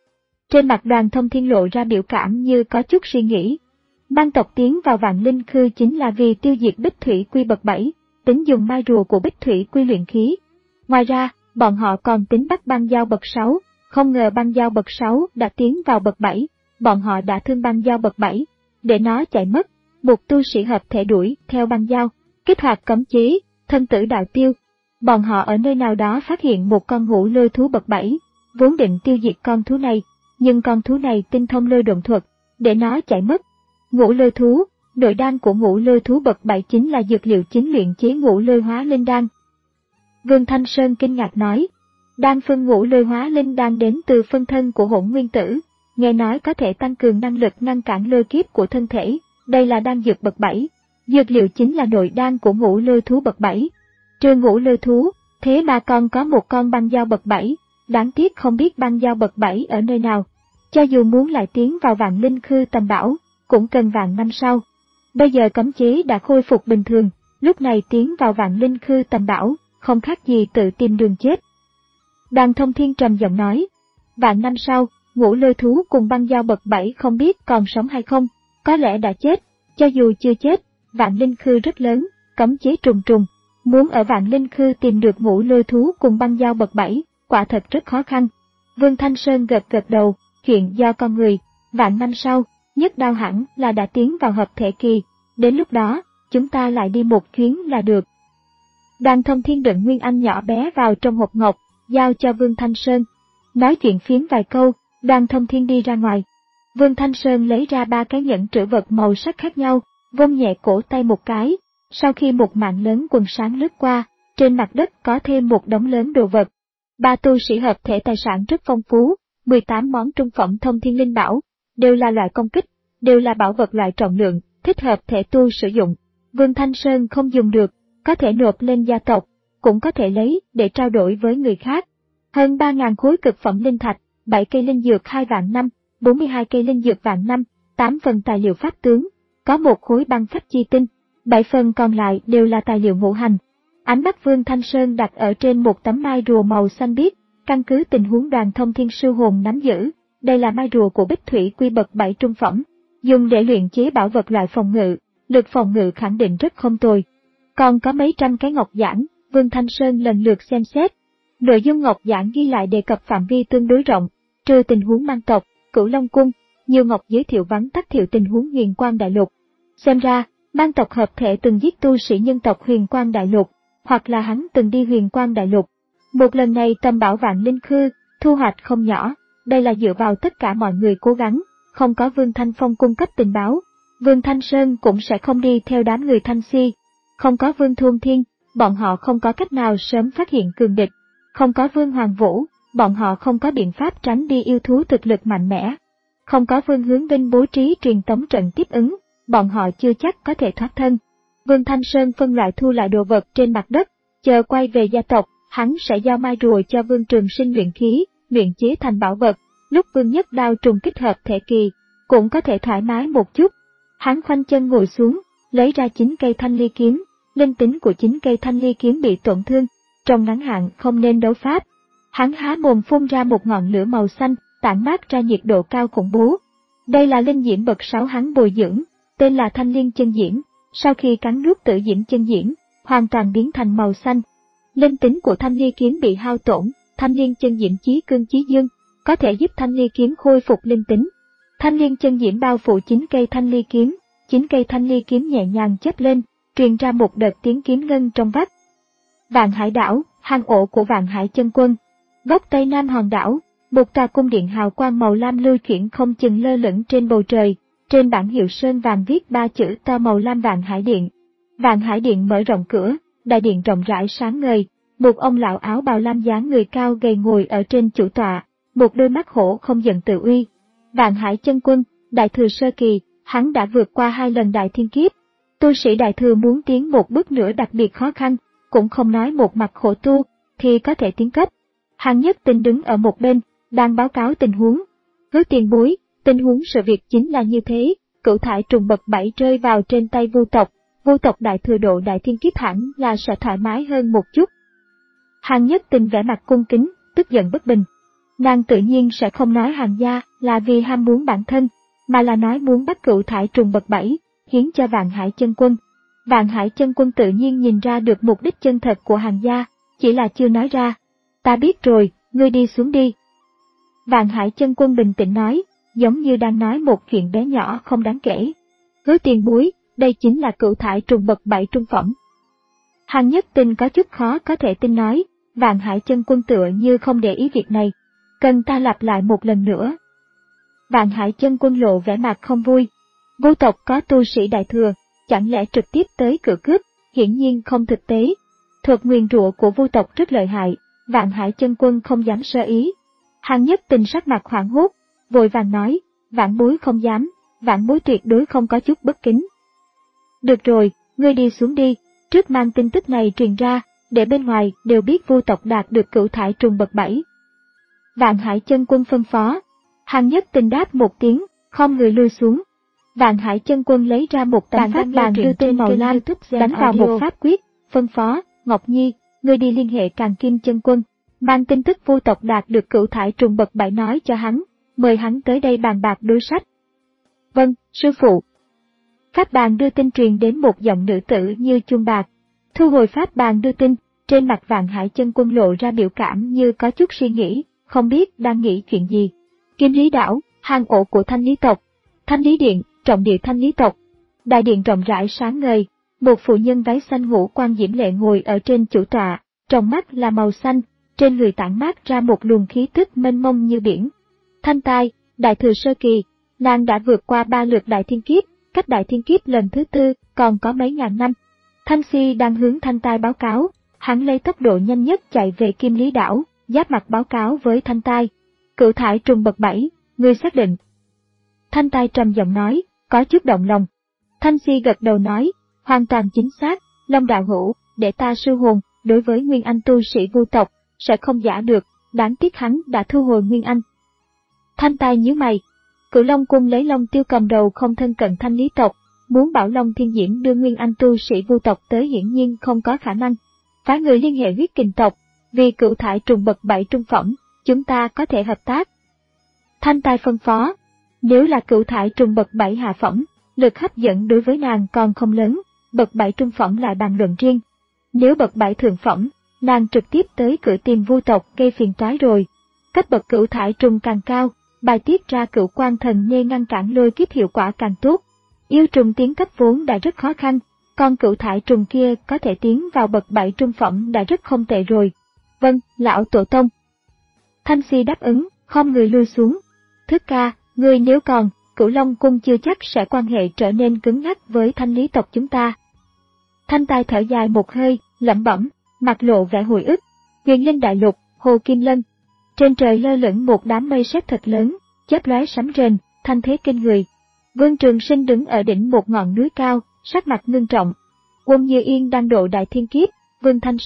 Trên mặt Đoàn Thông Thiên lộ ra biểu cảm như có chút suy nghĩ. Băng tộc tiến vào Vạn Linh Khư chính là vì tiêu diệt Bích Thủy Quy bậc bảy, tính dùng mai rùa của Bích Thủy Quy luyện khí. Ngoài ra, bọn họ còn tính bắt băng dao bậc sáu, không ngờ băng dao bậc sáu đã tiến vào bậc bảy, bọn họ đã thương băng dao bậc bảy, để nó chạy mất, buộc tu sĩ hợp thể đuổi theo băng dao, kích hoạt cấm chế, thân tử đạo tiêu. Bọn họ ở nơi nào đó phát hiện một con ngũ lôi thú bậc bảy, vốn định tiêu diệt con thú này, nhưng con thú này tinh thông lôi độn thuật, để nó chạy mất. Ngũ lôi thú, nội đan của ngũ lôi thú bậc bảy chính là dược liệu chính luyện chế ngũ lôi hóa linh đan. Vương Thanh Sơn kinh ngạc nói, đan phương ngũ lôi hóa linh đan đến từ phân thân của Hỗn Nguyên Tử, nghe nói có thể tăng cường năng lực ngăn cản lôi kiếp của thân thể, đây là đan dược bậc bảy, dược liệu chính là nội đan của ngũ lôi thú bậc bảy. Trừ ngũ lôi thú, thế mà còn có một con băng dao bậc bảy, đáng tiếc không biết băng dao bậc bảy ở nơi nào. Cho dù muốn lại tiến vào Vạn Linh Khư tầm bảo, cũng cần vạn năm sau. Bây giờ cấm chế đã khôi phục bình thường, lúc này tiến vào Vạn Linh Khư tầm bảo, không khác gì tự tìm đường chết. Đoàn Thông Thiên trầm giọng nói, vạn năm sau, ngũ lôi thú cùng băng dao bậc bảy không biết còn sống hay không, có lẽ đã chết, cho dù chưa chết, Vạn Linh Khư rất lớn, cấm chế trùng trùng, muốn ở Vạn Linh Khư tìm được ngũ lôi thú cùng băng dao bậc bảy, quả thật rất khó khăn. Vương Thanh Sơn gật gật đầu, chuyện do con người, vạn năm sau, nhất đao hẳn là đã tiến vào hợp thể kỳ, đến lúc đó, chúng ta lại đi một chuyến là được. Đoàn Thông Thiên đựng nguyên anh nhỏ bé vào trong hộp ngọc, giao cho Vương Thanh Sơn. Nói chuyện phiếm vài câu, Đoàn Thông Thiên đi ra ngoài. Vương Thanh Sơn lấy ra ba cái nhẫn trữ vật màu sắc khác nhau, vung nhẹ cổ tay một cái. Sau khi một mảng lớn quần sáng lướt qua, trên mặt đất có thêm một đống lớn đồ vật. Ba tu sĩ hợp thể tài sản rất phong phú, mười tám món trung phẩm thông thiên linh bảo, đều là loại công kích, đều là bảo vật loại trọng lượng, thích hợp thể tu sử dụng. Vương Thanh Sơn không dùng được, có thể nộp lên gia tộc, cũng có thể lấy để trao đổi với người khác. Hơn ba ngàn khối cực phẩm linh thạch, bảy cây linh dược hai vạn năm, bốn mươi hai cây linh dược vạn năm, tám phần tài liệu pháp tướng, có một khối băng phách chi tinh, bảy phần còn lại đều là tài liệu ngũ hành. Ánh mắt Vương Thanh Sơn đặt ở trên một tấm mai rùa màu xanh biếc, căn cứ tình huống Đoàn Thông Thiên sư hồn nắm giữ, đây là mai rùa của Bích Thủy Quy bậc bảy trung phẩm, dùng để luyện chế bảo vật loại phòng ngự, lực phòng ngự khẳng định rất không tồi. Còn có mấy trăm cái ngọc giản, Vương Thanh Sơn lần lượt xem xét. Nội dung ngọc giản ghi lại đề cập phạm vi tương đối rộng, trừ tình huống man tộc, Cửu Long Cung, nhiều ngọc giới thiệu vắn tắt thiệu tình huống Huyền Quang Đại Lục. Xem ra, man tộc hợp thể từng giết tu sĩ nhân tộc Huyền Quang Đại Lục, hoặc là hắn từng đi Huyền Quang Đại Lục. Một lần này tầm bảo Vạn Linh Khư, thu hoạch không nhỏ, đây là dựa vào tất cả mọi người cố gắng, không có Vương Thanh Phong cung cấp tình báo, Vương Thanh Sơn cũng sẽ không đi theo đám người Thanh Si. Không có Vương Thôn Thiên, bọn họ không có cách nào sớm phát hiện cường địch. Không có Vương Hoàng Vũ, bọn họ không có biện pháp tránh đi yêu thú thực lực mạnh mẽ. Không có Vương Hướng Vinh bố trí truyền tống trận tiếp ứng, bọn họ chưa chắc có thể thoát thân. Vương Thanh Sơn phân loại thu lại đồ vật trên mặt đất, chờ quay về gia tộc, hắn sẽ giao mai rùa cho Vương Trường Sinh luyện khí, luyện chế thành bảo vật. Lúc Vương Nhất Đao trùng kích hợp thể kỳ, cũng có thể thoải mái một chút. Hắn khoanh chân ngồi xuống, lấy ra chín cây thanh ly kiếm. Linh tính của chín cây thanh ly kiếm bị tổn thương, trong ngắn hạn không nên đấu pháp. Hắn há mồm phun ra một ngọn lửa màu xanh, tản mát ra nhiệt độ cao khủng bố. Đây là linh diễm bậc sáu hắn bồi dưỡng, tên là Thanh Liên Chân Diễm. Sau khi cắn nuốt Tử Diễm Chân Diễm, hoàn toàn biến thành màu xanh. Linh tính của thanh ly kiếm bị hao tổn, Thanh Liên Chân Diễm chí cương chí dương, có thể giúp thanh ly kiếm khôi phục linh tính. Thanh Liên Chân Diễm bao phủ chín cây thanh ly kiếm, chín cây thanh ly kiếm nhẹ nhàng chớp lên, truyền ra một đợt tiếng kiếm ngân trong vách. Vạn Hải đảo, hang ổ của Vạn Hải Chân Quân. Góc tây nam hòn đảo, một tòa cung điện hào quang màu lam lưu chuyển không chừng lơ lửng trên bầu trời, trên bảng hiệu sơn vàng viết ba chữ to màu lam Vạn Hải Điện. Vạn Hải Điện mở rộng cửa, đại điện rộng rãi sáng ngời, một ông lão áo bào lam dáng người cao gầy ngồi ở trên chủ tọa, một đôi mắt hổ không giận tự uy. Vạn Hải Chân Quân, đại thừa sơ kỳ, hắn đã vượt qua hai lần đại thiên kiếp. Tu sĩ đại thừa muốn tiến một bước nữa đặc biệt khó khăn, cũng không nói một mặt khổ tu, thì có thể tiến cấp. Hàng Nhất Tinh đứng ở một bên, đang báo cáo tình huống. Hứa tiền bối, tình huống sự việc chính là như thế, cửu thải trùng bậc bảy rơi vào trên tay Vu tộc, Vu tộc đại thừa độ đại thiên kiếp hẳn là sẽ thoải mái hơn một chút. Hàng Nhất Tinh vẻ mặt cung kính, tức giận bất bình. Nàng tự nhiên sẽ không nói Hàng gia là vì ham muốn bản thân, mà là nói muốn bắt cửu thải trùng bậc bảy, hiến cho Vạn Hải Chân Quân. Vạn Hải Chân Quân tự nhiên nhìn ra được mục đích chân thật của Hàng gia, chỉ là chưa nói ra. Ta biết rồi, ngươi đi xuống đi. Vạn Hải Chân Quân bình tĩnh nói, giống như đang nói một chuyện bé nhỏ không đáng kể. Hứa tiền bối, đây chính là cửu thải trùng bậc bảy trung phẩm. Hàng Nhất Tinh có chút khó có thể tin nói, Vạn Hải Chân Quân tựa như không để ý việc này. Cần ta lặp lại một lần nữa. Vạn Hải Chân Quân lộ vẻ mặt không vui. Vu tộc có tu sĩ đại thừa, chẳng lẽ trực tiếp tới cửa cướp, hiển nhiên không thực tế. Thuật nguyền rủa của Vu tộc rất lợi hại, Vạn Hải Chân Quân không dám sơ ý. Hàng Nhất Tinh sắc mặt hoảng hốt, vội vàng nói, vạn bối không dám, vạn bối tuyệt đối không có chút bất kính. Được rồi, ngươi đi xuống đi, trước mang tin tức này truyền ra, để bên ngoài đều biết Vu tộc đạt được cửu thải trùng bậc bảy. Vạn Hải Chân Quân phân phó. Hàng Nhất Tinh đáp một tiếng, không người lui xuống. Vạn Hải Chân Quân lấy ra một tấm pháp bàn đưa tên màu lam, đánh vào một pháp quyết, phân phó, Ngọc Nhi, ngươi đi liên hệ Càn Kim Chân Quân, mang tin tức Vu tộc đạt được cửu thải trùng bậc bảy nói cho hắn, mời hắn tới đây bàn bạc đối sách. Vâng, sư phụ. Pháp bàn đưa tin truyền đến một giọng nữ tử như chuông bạc. Thu hồi pháp bàn đưa tin, trên mặt Vạn Hải Chân Quân lộ ra biểu cảm như có chút suy nghĩ, không biết đang nghĩ chuyện gì. Kim Lý Đảo, hang ổ của Thanh Lý tộc. Thanh Lý Điện, trọng địa Thanh Lý tộc. Đại điện rộng rãi sáng ngời, một phụ nhân váy xanh ngũ quan diễm lệ ngồi ở trên chủ tọa, trong mắt là màu xanh, trên người tản mát ra một luồng khí tức mênh mông như biển. Thanh Tai, đại thừa sơ kỳ, nàng đã vượt qua ba lượt đại thiên kiếp, cách đại thiên kiếp lần thứ tư còn có mấy ngàn năm. Thanh Si đang hướng Thanh Tai báo cáo, hắn lấy tốc độ nhanh nhất chạy về Kim Lý Đảo, giáp mặt báo cáo với Thanh Tai. Cửu thải trùng bậc bảy, ngươi xác định. Thanh Tai trầm giọng nói, có chút động lòng. Thanh Si gật đầu nói, hoàn toàn chính xác, Long đạo hữu, để ta sư hồn, đối với Nguyên Anh tu sĩ Vu tộc, sẽ không giả được, đáng tiếc hắn đã thu hồi Nguyên Anh. Thanh Tai nhíu mày. Cửu Long cung lấy Long Tiêu cầm đầu không thân cận Thanh Lý tộc, muốn bảo Long Thiên Diễm đưa Nguyên Anh tu sĩ Vu tộc tới hiển nhiên không có khả năng. Phái người liên hệ huyết kình tộc, vì cửu thải trùng bậc bảy trung phẩm, chúng ta có thể hợp tác. Thanh Tai phân phó, nếu là cửu thải trùng bậc bảy hạ phẩm, lực hấp dẫn đối với nàng còn không lớn, bậc bảy trung phẩm lại bàn luận riêng. Nếu bậc bảy thượng phẩm, nàng trực tiếp tới cửa tìm Vu tộc gây phiền toái rồi. Cấp bậc cửu thải trùng càng cao, bài tiết ra cửu quan thần nhê ngăn cản lôi kiếp hiệu quả càng tốt. Yêu trùng tiến cấp vốn đã rất khó khăn, còn cửu thải trùng kia có thể tiến vào bậc bảy trung phẩm đã rất không tệ rồi. Vâng, lão tổ tông. Thanh Si đáp ứng, không người lui xuống. Thức ca, ngươi nếu còn, Cửu Long cung chưa chắc sẽ quan hệ trở nên cứng ngắc với Thanh Lý tộc chúng ta. Thanh Tai thở dài một hơi, lẩm bẩm, mặt lộ vẻ hồi ức. Huyền Linh đại lục, Hồ Kim Lân. Trên trời lơ lửng một đám mây sét thật lớn, chớp lóe sấm rền, thanh thế kinh người. Vương Trường Sinh đứng ở đỉnh một ngọn núi cao, sắc mặt ngưng trọng. Quân Như Yên đang độ đại thiên kiếp, Vương Thanh Sơn,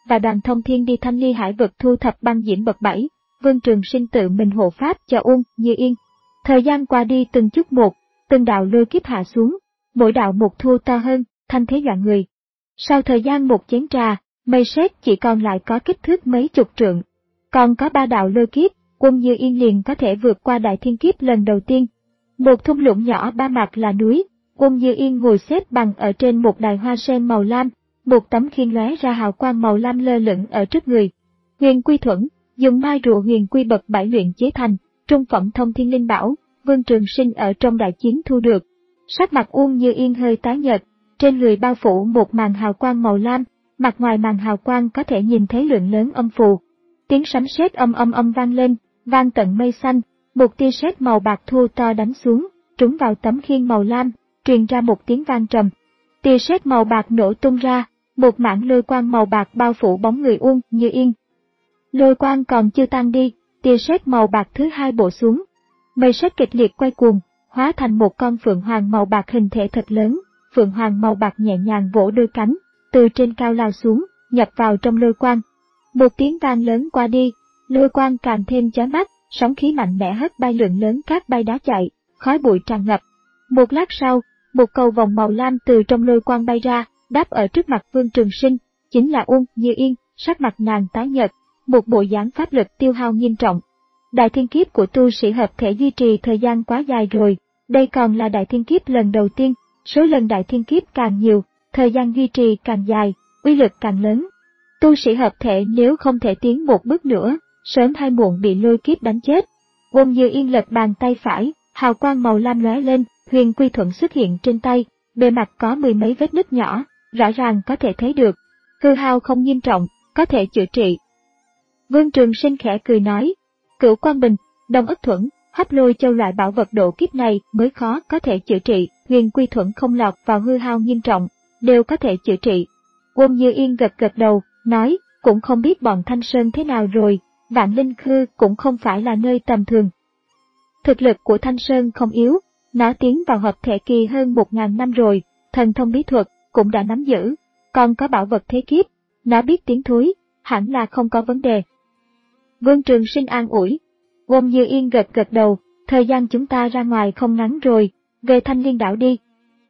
và đoàn thông thiên đi Thanh Ly Hải vực thu thập băng diễm bậc bảy, Vương Trường Sinh tự mình hộ pháp cho Uông Như Yên. Thời gian qua đi từng chút một, từng đạo lôi kiếp hạ xuống, mỗi đạo một thu to hơn, thanh thế dọa người. Sau thời gian một chén trà, mây sét chỉ còn lại có kích thước mấy chục trượng. Còn có ba đạo lôi kiếp, Uông Như Yên liền có thể vượt qua đại thiên kiếp lần đầu tiên. Một thung lũng nhỏ ba mặt là núi, Uông Như Yên ngồi xếp bằng ở trên một đài hoa sen màu lam, một tấm khiên lóe ra hào quang màu lam lơ lửng ở trước người. Huyền Quy Thuẫn, dùng mai rùa huyền quy bậc bảy luyện chế thành, trung phẩm thông thiên linh bảo, Vương Trường Sinh ở trong đại chiến thu được. Sắc mặt Uông Như Yên hơi tái nhợt, trên người bao phủ một màn hào quang màu lam, mặt ngoài màn hào quang có thể nhìn thấy lượng lớn âm phù. Tiếng sấm sét âm âm âm vang lên, vang tận mây xanh, một tia sét màu bạc thô to đánh xuống, trúng vào tấm khiên màu lam, truyền ra một tiếng vang trầm. Tia sét màu bạc nổ tung ra, một mảng lôi quang màu bạc bao phủ bóng người Uông Như Yên. Lôi quang còn chưa tan đi, tia sét màu bạc thứ hai bổ xuống. Mây sét kịch liệt quay cuồng, hóa thành một con phượng hoàng màu bạc hình thể thật lớn, phượng hoàng màu bạc nhẹ nhàng vỗ đôi cánh, từ trên cao lao xuống, nhập vào trong lôi quang. Một tiếng vang lớn qua đi, lôi quang càng thêm chói mắt, sóng khí mạnh mẽ hất bay lượng lớn cát bay đá chạy, khói bụi tràn ngập. Một lát sau, một cầu vòng màu lam từ trong lôi quang bay ra, đáp ở trước mặt Vương Trường Sinh, chính là Uông Như Yên, sắc mặt nàng tái nhợt, một bộ dáng pháp lực tiêu hao nghiêm trọng. Đại thiên kiếp của tu sĩ hợp thể duy trì thời gian quá dài rồi, đây còn là đại thiên kiếp lần đầu tiên, số lần đại thiên kiếp càng nhiều, thời gian duy trì càng dài, uy lực càng lớn. Tu sĩ hợp thể nếu không thể tiến một bước nữa, sớm hay muộn bị lôi kiếp đánh chết. Uông Như Yên lật bàn tay phải, hào quang màu lam lóe lên, huyền quy thuẫn xuất hiện trên tay, bề mặt có mười mấy vết nứt nhỏ, rõ ràng có thể thấy được. Hư hao không nghiêm trọng, có thể chữa trị. Vương Trường Sinh khẽ cười nói, Cửu Quang Bình, Đông Ức Thuẫn, Hấp Lôi Châu loại bảo vật độ kiếp này mới khó có thể chữa trị, huyền quy thuẫn không lọt vào hư hao nghiêm trọng, đều có thể chữa trị. Uông Như Yên gật gật đầu, nói, cũng không biết bọn Thanh Sơn thế nào rồi, Vạn Linh Khư cũng không phải là nơi tầm thường. Thực lực của Thanh Sơn không yếu, nó tiến vào hợp thể kỳ hơn một ngàn năm rồi, thần thông bí thuật cũng đã nắm giữ, còn có bảo vật thế kiếp, nó biết tiếng thối, hẳn là không có vấn đề. Vương Trường Sinh an ủi. Uông Như Yên gật gật đầu, thời gian chúng ta ra ngoài không ngắn rồi, về Thanh Liên đảo đi.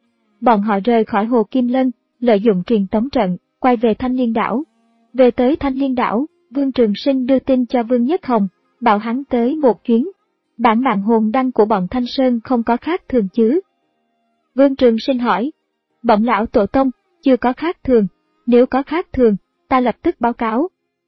Bọn họ rời khỏi Hồ Kim Lân, lợi dụng truyền tống trận, quay về Thanh Liên đảo. Về tới Thanh Liên đảo, Vương Trường Sinh đưa tin cho Vương Nhất Hồng, bảo hắn tới một chuyến. Bản mạng hồn đăng của bọn Thanh Sơn không có khác thường chứ? Vương Trường Sinh hỏi. Bẩm lão tổ tông, chưa có khác thường, nếu có khác thường, ta lập tức báo cáo.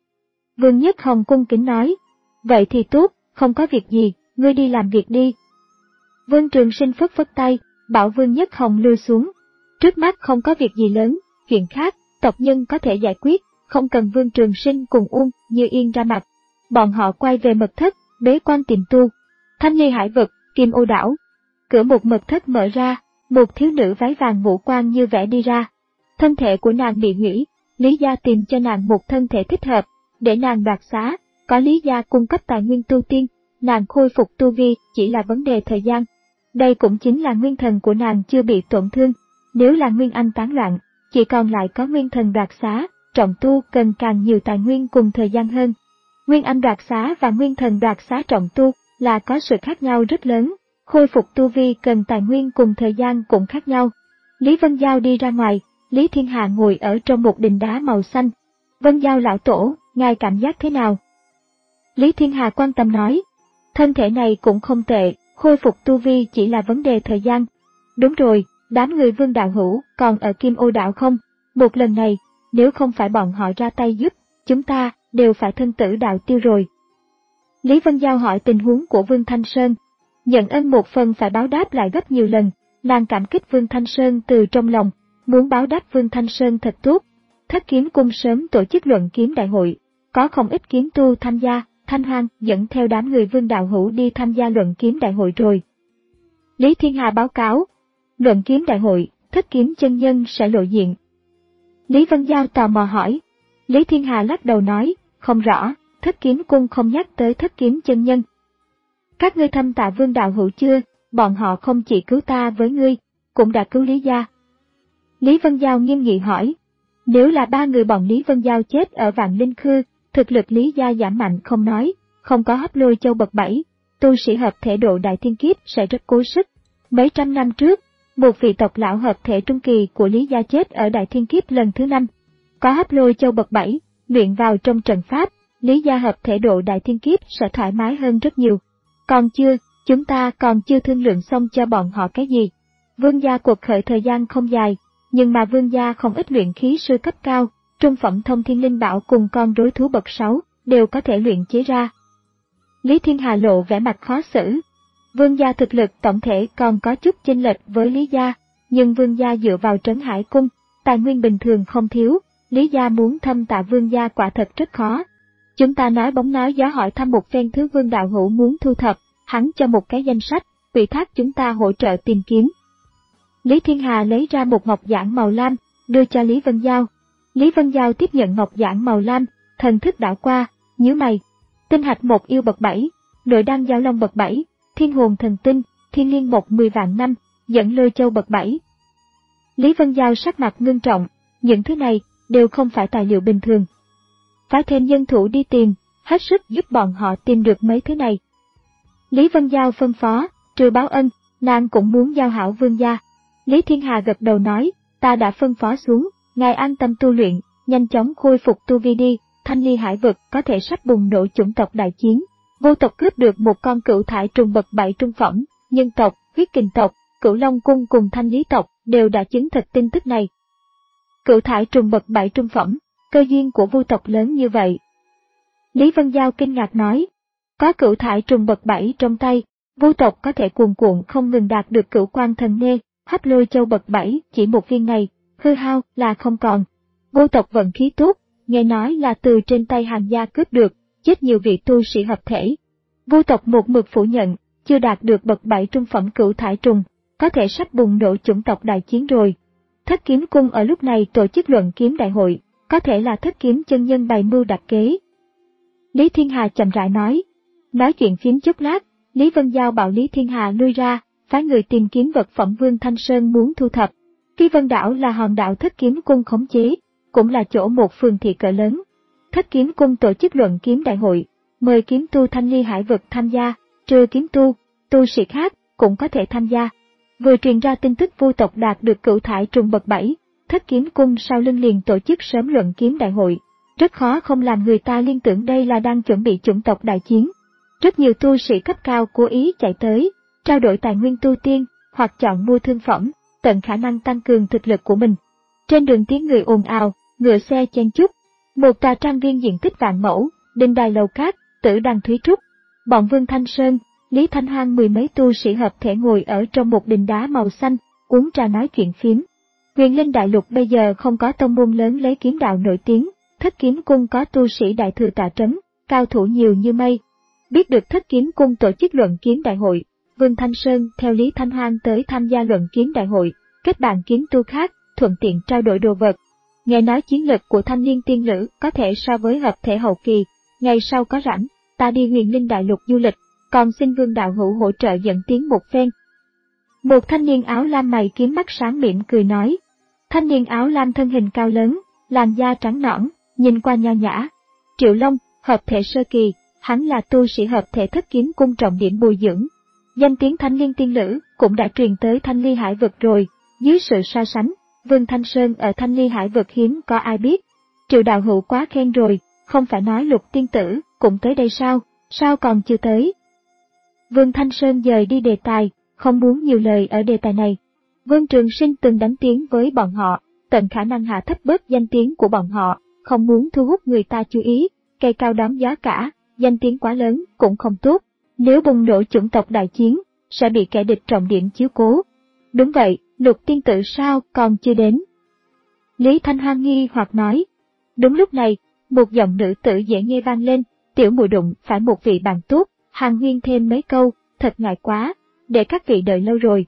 Vương Nhất Hồng cung kính nói. Vậy thì tốt, không có việc gì, ngươi đi làm việc đi. Vương Trường Sinh phất phất tay, bảo Vương Nhất Hồng lui xuống. Trước mắt không có việc gì lớn, chuyện khác, tộc nhân có thể giải quyết, không cần Vương Trường Sinh cùng Uông Như Yên ra mặt. Bọn họ quay về mật thất, bế quan tìm tu. Thanh Ly Hải vực, Kim Ô đảo. Cửa một mật thất mở ra, một thiếu nữ váy vàng ngũ quan như vẽ đi ra. Thân thể của nàng bị hủy, Lý Gia tìm cho nàng một thân thể thích hợp, để nàng đoạt xá, có Lý Gia cung cấp tài nguyên tu tiên, nàng khôi phục tu vi chỉ là vấn đề thời gian. Đây cũng chính là nguyên thần của nàng chưa bị tổn thương, nếu là nguyên anh tán loạn, chỉ còn lại có nguyên thần đoạt xá, trọng tu cần càng nhiều tài nguyên cùng thời gian hơn. Nguyên anh đoạt xá và nguyên thần đoạt xá trọng tu là có sự khác nhau rất lớn, khôi phục tu vi cần tài nguyên cùng thời gian cũng khác nhau. Lý Vân Giao đi ra ngoài, Lý Thiên Hà ngồi ở trong một đình đá màu xanh. Vân Giao lão tổ, ngài cảm giác thế nào? Lý Thiên Hà quan tâm nói, thân thể này cũng không tệ, khôi phục tu vi chỉ là vấn đề thời gian. Đúng rồi, đám người Vương đạo hữu còn ở Kim Ô đảo không? Một lần này, nếu không phải bọn họ ra tay giúp, chúng ta đều phải thân tử đạo tiêu rồi. Lý Vân Giao hỏi tình huống của Vương Thanh Sơn. Nhận ân một phần phải báo đáp lại gấp nhiều lần, nàng cảm kích Vương Thanh Sơn từ trong lòng, muốn báo đáp Vương Thanh Sơn thật tốt. Thất Kiếm Cung sớm tổ chức luận kiếm đại hội, có không ít kiếm tu tham gia, Thanh Hoang dẫn theo đám người Vương đạo hữu đi tham gia luận kiếm đại hội rồi. Lý Thiên Hà báo cáo, luận kiếm đại hội, Thất Kiếm chân nhân sẽ lộ diện. Lý Vân Giao tò mò hỏi. Lý Thiên Hà lắc đầu nói, không rõ, Thất Kiếm Cung không nhắc tới Thất Kiếm chân nhân. Các ngươi thăm tạ Vương đạo hữu chưa, bọn họ không chỉ cứu ta với ngươi, cũng đã cứu Lý gia. Lý Vân Giao nghiêm nghị hỏi. Nếu là ba người bọn Lý Vân Giao chết ở Vạn Linh Khư, thực lực Lý gia giảm mạnh không nói, không có Hấp Lôi Châu bậc bảy, tu sĩ hợp thể độ đại thiên kiếp sẽ rất cố sức. Mấy trăm năm trước, một vị tộc lão hợp thể trung kỳ của Lý gia chết ở đại thiên kiếp lần thứ năm. Có Hấp Lôi Châu bậc bảy, luyện vào trong trận pháp, Lý gia hợp thể độ đại thiên kiếp sẽ thoải mái hơn rất nhiều. Còn chưa, chúng ta còn chưa thương lượng xong cho bọn họ cái gì. Vương gia cuộc khởi thời gian không dài, nhưng mà vương gia không ít luyện khí sư cấp cao, trung phẩm thông thiên linh bảo cùng con rối thú bậc sáu, đều có thể luyện chế ra. Lý Thiên Hà lộ vẻ mặt khó xử. Vương gia thực lực tổng thể còn có chút chênh lệch với Lý gia, nhưng vương gia dựa vào Trấn Hải cung, tài nguyên bình thường không thiếu, Lý gia muốn thâm tạ vương gia quả thật rất khó. Chúng ta nói bóng nói gió hỏi thăm một phen thứ vương đạo hữu muốn thu thập, hắn cho một cái danh sách, ủy thác chúng ta hỗ trợ tìm kiếm. Lý Thiên Hà lấy ra một ngọc giản màu lam, đưa cho Lý Vân Giao. Lý Vân Giao tiếp nhận ngọc giản màu lam, thần thức đảo qua, nhíu mày. Tinh hạch một yêu bậc bảy, nội đan giao long bậc bảy, thiên hồn thần tinh, thiên liên một mười vạn năm, dẫn lôi châu bậc bảy. Lý Vân Giao sắc mặt ngưng trọng, những thứ này đều không phải tài liệu bình thường. Phải thêm nhân thủ đi tìm, hết sức giúp bọn họ tìm được mấy thứ này. Lý Vân Giao phân phó, trừ báo ân, nàng cũng muốn giao hảo vương gia. Lý Thiên Hà gật đầu nói, ta đã phân phó xuống, ngài an tâm tu luyện, nhanh chóng khôi phục tu vi đi, Thanh Ly hải vực có thể sắp bùng nổ chủng tộc đại chiến. Vô tộc cướp được một con cửu thải trùng bậc bảy trung phẩm, nhân tộc, huyết kình tộc, Cửu Long cung cùng Thanh Lý tộc đều đã chứng thực tin tức này. Cửu thải trùng bậc bảy trung phẩm, cơ duyên của vô tộc lớn như vậy. Lý Vân Giao kinh ngạc nói, có cửu thải trùng bậc bảy trong tay, vô tộc có thể cuồn cuộn không ngừng đạt được cửu quan thần nê, Hấp Lôi Châu bậc bảy chỉ một viên này, hư hao là không còn. Vô tộc vận khí tốt, nghe nói là từ trên tay Hàn gia cướp được, chết nhiều vị tu sĩ hợp thể. Vô tộc một mực phủ nhận, chưa đạt được bậc bảy trung phẩm cửu thải trùng, có thể sắp bùng nổ chủng tộc đại chiến rồi. Thất Kiếm cung ở lúc này tổ chức luận kiếm đại hội, có thể là Thất Kiếm chân nhân bày mưu đặt kế. Lý Thiên Hà chậm rãi nói. Nói chuyện phím chốc lát, Lý Vân Giao bảo Lý Thiên Hà lui ra, phái người tìm kiếm vật phẩm Vương Thanh Sơn muốn thu thập. Phi Vân đảo là hòn đảo Thất Kiếm cung khống chế, cũng là chỗ một phường thị cỡ lớn. Thất Kiếm cung tổ chức luận kiếm đại hội, mời kiếm tu Thanh Ly hải vực tham gia, trừ kiếm tu, tu sĩ khác cũng có thể tham gia. Vừa truyền ra tin tức vô tộc đạt được cửu thải trùng bậc bảy, Thất Kiếm cung sau lưng liền tổ chức sớm luận kiếm đại hội, rất khó không làm người ta liên tưởng đây là đang chuẩn bị chủng tộc đại chiến. Rất nhiều tu sĩ cấp cao cố ý chạy tới, trao đổi tài nguyên tu tiên, hoặc chọn mua thương phẩm, tận khả năng tăng cường thực lực của mình. Trên đường tiếng người ồn ào, ngựa xe chen chúc. Một tòa trang viên diện tích vạn mẫu, đinh đài lầu cát, tử đằng thúy trúc. Bọn Vương Thanh Sơn, Lý Thanh Hoang mười mấy tu sĩ hợp thể ngồi ở trong một đình đá màu xanh, uống trà nói chuyện phím. Huyền Linh đại lục bây giờ không có tông môn lớn lấy kiếm đạo nổi tiếng, Thất Kiếm cung có tu sĩ đại thừa tọa trấn, cao thủ nhiều như mây. Biết được Thất Kiếm cung tổ chức luận kiếm đại hội, Vương Thanh Sơn theo Lý Thanh Hoang tới tham gia luận kiếm đại hội, kết bạn kiếm tu khác, thuận tiện trao đổi đồ vật. Nghe nói chiến lực của thanh niên tiên nữ có thể so với hợp thể hậu kỳ, ngày sau có rảnh, ta đi Huyền Linh đại lục du lịch, còn xin Vương đạo hữu hỗ trợ dẫn tiến một phen. Một thanh niên áo lam mày kiếm mắt sáng mỉm cười nói. Thanh niên áo lam thân hình cao lớn, làn da trắng nõn, nhìn qua nho nhã. Triệu Long, hợp thể sơ kỳ, hắn là tu sĩ hợp thể Thất Kiếm cung trọng điểm bồi dưỡng. Danh tiếng thanh niên tiên nữ cũng đã truyền tới Thanh Ly hải vực rồi, dưới sự so sánh, Vương Thanh Sơn ở Thanh Ly hải vực hiếm có ai biết. Triệu đạo hữu quá khen rồi, không phải nói Lục tiên tử cũng tới đây sao, sao còn chưa tới? Vương Thanh Sơn dời đi đề tài, không muốn nhiều lời ở đề tài này. Vương Trường Sinh từng đánh tiếng với bọn họ, tận khả năng hạ thấp bớt danh tiếng của bọn họ, không muốn thu hút người ta chú ý, cây cao đón gió cả, danh tiếng quá lớn cũng không tốt. Nếu bùng nổ chủng tộc đại chiến, sẽ bị kẻ địch trọng điểm chiếu cố. Đúng vậy, Lục tiên tử sao còn chưa đến? Lý Thanh Hoang nghi hoặc nói. Đúng lúc này, một giọng nữ tử dễ nghe vang lên, tiểu muội đụng phải một vị bạn tốt, Hàn huyên thêm mấy câu, thật ngại quá, để các vị đợi lâu rồi.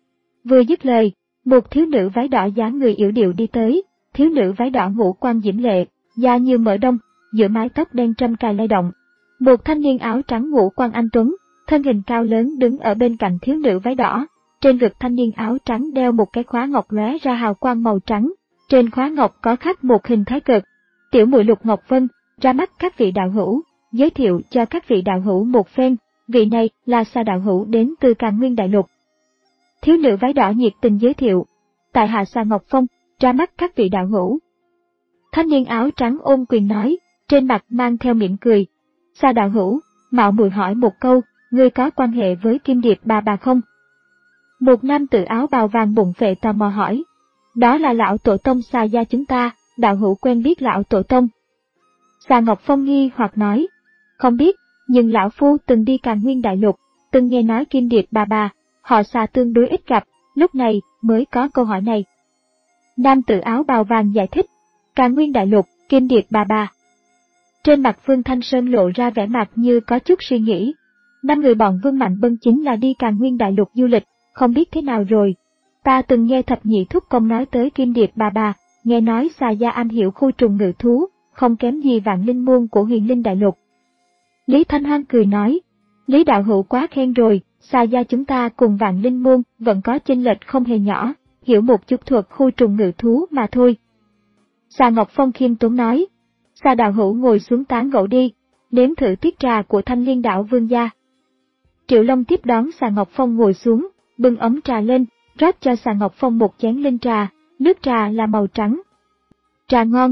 Vừa dứt lời, một thiếu nữ váy đỏ dáng người yểu điệu đi tới, thiếu nữ váy đỏ ngũ quan diễm lệ, da như mỡ đông, giữa mái tóc đen trâm cài lay động. Một thanh niên áo trắng ngũ quan anh tuấn, thân hình cao lớn đứng ở bên cạnh thiếu nữ váy đỏ, trên ngực thanh niên áo trắng đeo một cái khóa ngọc lóe ra hào quang màu trắng, Trên khóa ngọc có khắc một hình thái cực. Tiểu muội Lục Ngọc Vân ra mắt các vị đạo hữu, giới thiệu cho các vị đạo hữu một phen, vị này là Sa đạo hữu đến từ Càn Nguyên Đại Lục. Thiếu nữ váy đỏ nhiệt tình giới thiệu, tại hạ Sa Ngọc Phong, ra mắt các vị đạo hữu. Thanh niên áo trắng ôm quyền nói, trên mặt mang theo mỉm cười, Sa đạo hữu, mạo muội hỏi một câu, ngươi có quan hệ với Kim Điệp bà bà không? Một nam tử áo bào vàng bụng phệ tò mò hỏi, đó là lão tổ tông Sa gia chúng ta, đạo hữu quen biết lão tổ tông. Sa Ngọc Phong nghi hoặc nói, không biết, nhưng lão phu từng đi Càn Nguyên Đại Lục, từng nghe nói Kim Điệp bà bà, họ Sa tương đối ít gặp, lúc này mới có câu hỏi này. Nam tử áo bào vàng giải thích, Càn Nguyên Đại Lục, Kim Điệp bà bà. Trên mặt Vương Thanh Sơn lộ ra vẻ mặt như có chút suy nghĩ. Năm người bọn Vương Mạnh Bân chính là đi Càn Nguyên Đại Lục du lịch, không biết thế nào rồi. Ta từng nghe thập nhị thúc công nói tới Kim Điệp bà bà, nghe nói Sa gia am hiểu khu trùng ngự thú, không kém gì Vạn Linh môn của Huyền Linh Đại Lục. Lý Thanh Hoang cười nói, Lý đạo hữu quá khen rồi, Sa gia chúng ta cùng Vạn Linh môn vẫn có chênh lệch không hề nhỏ, hiểu một chút thuật khu trùng ngự thú mà thôi. Sa Ngọc Phong khiêm tốn nói, Sa đạo hữu ngồi xuống tán gẫu đi, nếm thử tiết trà của Thanh Liên đảo Vương gia. Triệu Long tiếp đón Sa Ngọc Phong ngồi xuống, bưng ấm trà lên, rót cho Sa Ngọc Phong một chén linh trà, nước trà là màu trắng. Trà ngon.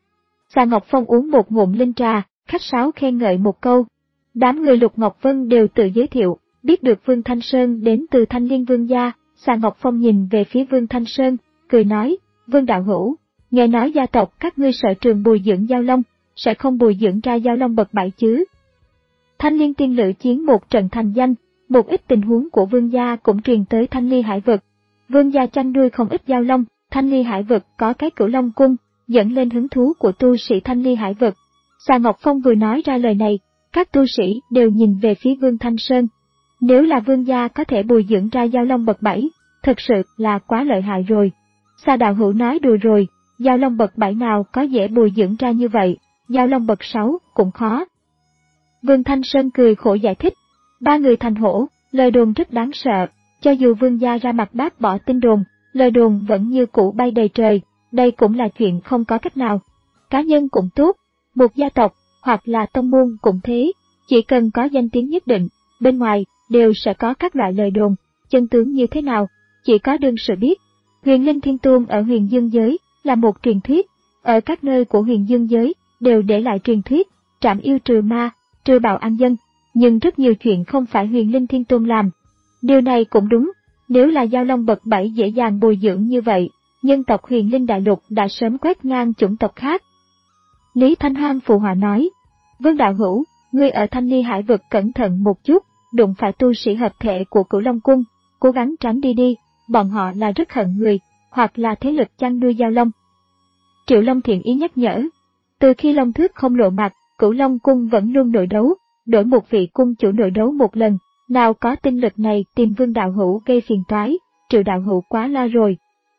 Sa Ngọc Phong uống một ngụm linh trà, khách sáo khen ngợi một câu. Đám người Lục Ngọc Vân đều tự giới thiệu, biết được Vương Thanh Sơn đến từ Thanh Liên Vương gia. Sa Ngọc Phong nhìn về phía Vương Thanh Sơn, cười nói, Vương đạo hữu, nghe nói gia tộc các ngươi sở trường bồi dưỡng giao long, sẽ không bồi dưỡng ra giao long bậc bảy chứ? Thanh Liên tiên lữ chiến một trận thành danh, một ít tình huống của Vương gia cũng truyền tới Thanh Ly Hải vực. Vương gia chăn nuôi không ít giao long, Thanh Ly Hải vực có cái Cửu Long cung, dẫn lên hứng thú của tu sĩ Thanh Ly Hải vực. Sa Ngọc Phong vừa nói ra lời này, các tu sĩ đều nhìn về phía Vương Thanh Sơn. Nếu là Vương gia có thể bồi dưỡng ra giao long bậc bảy, thật sự là quá lợi hại rồi. Sa đạo hữu nói đùa rồi, giao long bậc bảy nào có dễ bồi dưỡng ra như vậy, giao long bậc sáu cũng khó. Vương Thanh Sơn cười khổ giải thích, ba người thành hổ, lời đồn rất đáng sợ, cho dù Vương gia ra mặt bác bỏ tin đồn, lời đồn vẫn như cũ bay đầy trời, đây cũng là chuyện không có cách nào. Cá nhân cũng tốt, một gia tộc, hoặc là tông môn cũng thế, chỉ cần có danh tiếng nhất định, bên ngoài đều sẽ có các loại lời đồn, chân tướng như thế nào, chỉ có đương sự biết. Huyền Linh Thiên Tôn ở Huyền Dương giới là một truyền thuyết, ở các nơi của Huyền Dương giới đều để lại truyền thuyết, trảm yêu trừ ma, trừ bạo an dân, nhưng rất nhiều chuyện không phải Huyền Linh Thiên Tôn làm. Điều này cũng đúng, nếu là giao long bậc bảy dễ dàng bồi dưỡng như vậy, nhân tộc Huyền Linh Đại Lục đã sớm quét ngang chủng tộc khác. Lý Thanh Hoang phụ họa nói, Vương đạo hữu, ngươi ở Thanh Ly Hải vực cẩn thận một chút, đụng phải tu sĩ hợp thể của Cửu Long cung, cố gắng tránh đi đi, bọn họ là rất hận người, hoặc là thế lực chăn nuôi giao long. Triệu Long thiện ý nhắc nhở, từ khi Long Thước không lộ mặt, Cửu Long cung vẫn luôn nội đấu, đổi một vị cung chủ nội đấu một lần, nào có tinh lực này tìm Vương đạo hữu gây phiền toái, Triệu đạo hữu quá lo rồi.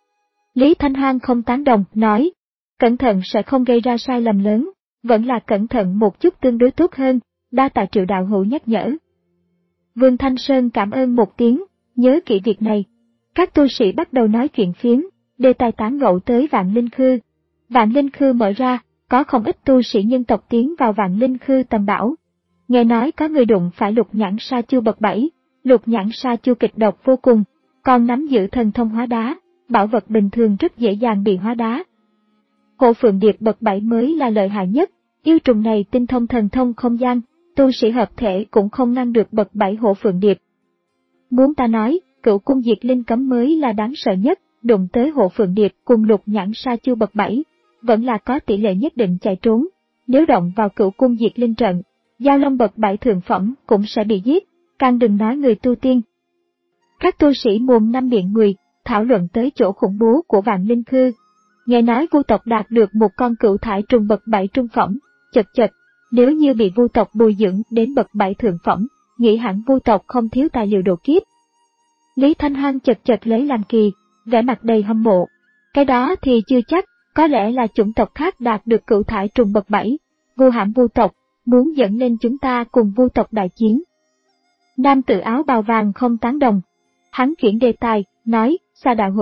Lý Thanh Hoang không tán đồng, nói, cẩn thận sẽ không gây ra sai lầm lớn, vẫn là cẩn thận một chút tương đối tốt hơn, đa tạ Triệu đạo hữu nhắc nhở. Vương Thanh Sơn cảm ơn một tiếng, nhớ kỹ việc này. Các tu sĩ bắt đầu nói chuyện phiếm, đề tài tán gẫu tới Vạn Linh Khư. Vạn Linh Khư mở ra, có không ít tu sĩ nhân tộc tiến vào Vạn Linh Khư tầm bảo. Nghe nói có người đụng phải Lục Nhãn Sa Chu bậc bảy, Lục Nhãn Sa Chu kịch độc vô cùng, còn nắm giữ thần thông hóa đá, bảo vật bình thường rất dễ dàng bị hóa đá. Hộ Phượng Điệp bậc bảy mới là lợi hại nhất, yêu trùng này tinh thông thần thông không gian, tu sĩ hợp thể cũng không ngăn được bậc bảy Hộ Phượng Điệp. Muốn ta nói, Cửu cung diệt linh cấm mới là đáng sợ nhất, đụng tới Hộ Phượng Điệp cùng Lục Nhãn Sa Chu bậc bảy, vẫn là có tỷ lệ nhất định chạy trốn. Nếu động vào Cửu cung diệt linh trận, giao long bậc bảy thượng phẩm cũng sẽ bị giết, càng đừng nói người tu tiên. Các tu sĩ mồm năm miệng mười, thảo luận tới chỗ khủng bố của Vạn Linh Khư. Nghe nói Vu tộc đạt được một con cửu thải trùng bậc bảy trung phẩm, chật chật, nếu như bị Vu tộc bồi dưỡng đến bậc bảy thượng phẩm, nghĩ hẳn Vu tộc không thiếu tài liệu độ kiếp. Lý Thanh Hoang chật chật lấy làm kỳ, vẻ mặt đầy hâm mộ. Cái đó thì chưa chắc, có lẽ là chủng tộc khác đạt được cửu thải trùng bậc bảy, Vu hãm Vu tộc, muốn dẫn lên chúng ta cùng Vu tộc đại chiến. Nam tử áo bào vàng không tán đồng. Hắn chuyển đề tài, nói, Sa đạo hữu,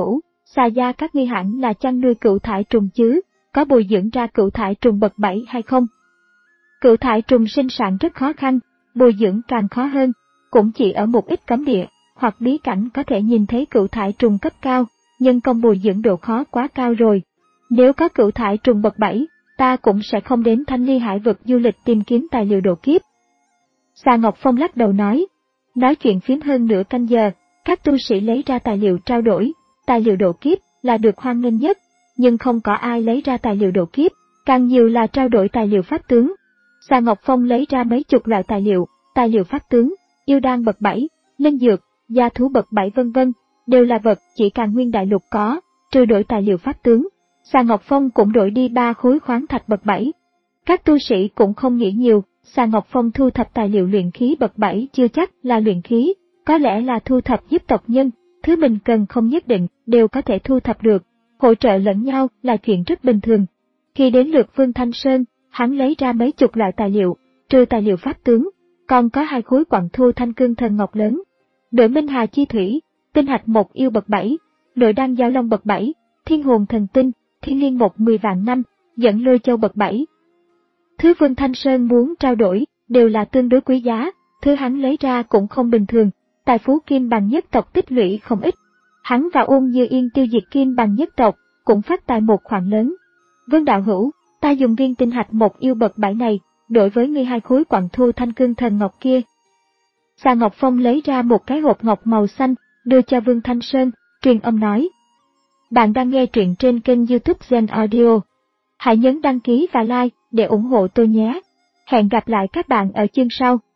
Xà gia các ngươi hẳn là chăn nuôi cựu thải trùng chứ, có bồi dưỡng ra cựu thải trùng bậc bảy hay không? Cựu thải trùng sinh sản rất khó khăn, bồi dưỡng càng khó hơn, cũng chỉ ở một ít cấm địa hoặc bí cảnh có thể nhìn thấy cựu thải trùng cấp cao, nhưng công bồi dưỡng độ khó quá cao rồi. Nếu có cựu thải trùng bậc bảy, ta cũng sẽ không đến Thanh Ly Hải vực du lịch tìm kiếm tài liệu độ kiếp. Xà Ngọc Phong lắc đầu nói. Nói chuyện phiếm hơn nửa canh giờ, các tu sĩ lấy ra tài liệu trao đổi, tài liệu độ kiếp là được hoan nghênh nhất, nhưng không có ai lấy ra tài liệu độ kiếp, càng nhiều là trao đổi tài liệu pháp tướng. Xà Ngọc Phong lấy ra mấy chục loại tài liệu, tài liệu pháp tướng, yêu đan bậc bảy, linh dược, gia thú bậc bảy vân vân, đều là vật chỉ Càn Nguyên đại lục có, trừ đổi tài liệu pháp tướng. Xà Ngọc Phong cũng đổi đi ba khối khoáng thạch bậc bảy. Các tu sĩ cũng không nghĩ nhiều, Xà Ngọc Phong thu thập tài liệu luyện khí bậc bảy chưa chắc là luyện khí, có lẽ là thu thập giúp tộc nhân, thứ mình cần không nhất định đều có thể thu thập được, hỗ trợ lẫn nhau là chuyện rất bình thường. Khi đến lượt Vương Thanh Sơn, hắn lấy ra mấy chục loại tài liệu, trừ tài liệu pháp tướng, còn có hai khối quặng thu thanh cương thần ngọc lớn, đội Minh Hà chi thủy, tinh hạch một yêu bậc bảy, nội đan giao long bậc bảy, thiên hồn thần tinh, thiên liên một mười vạn năm, dẫn lôi châu bậc bảy. Thứ Vương Thanh Sơn muốn trao đổi đều là tương đối quý giá, thứ hắn lấy ra cũng không bình thường, tài phú kim bằng nhất tộc tích lũy không ít. Hắn và Ôn Như Yên tiêu diệt kim bằng nhất tộc, cũng phát tài một khoản lớn. Vương đạo hữu, ta dùng viên tinh hạch một yêu bậc bảy này, đổi với ngươi hai khối quặng thu thanh cương thần ngọc kia. Xà Ngọc Phong lấy ra một cái hộp ngọc màu xanh, đưa cho Vương Thanh Sơn, truyền âm nói. Bạn đang nghe truyện trên kênh YouTube Zen Audio. Hãy nhấn đăng ký và like để ủng hộ tôi nhé. Hẹn gặp lại các bạn ở chương sau.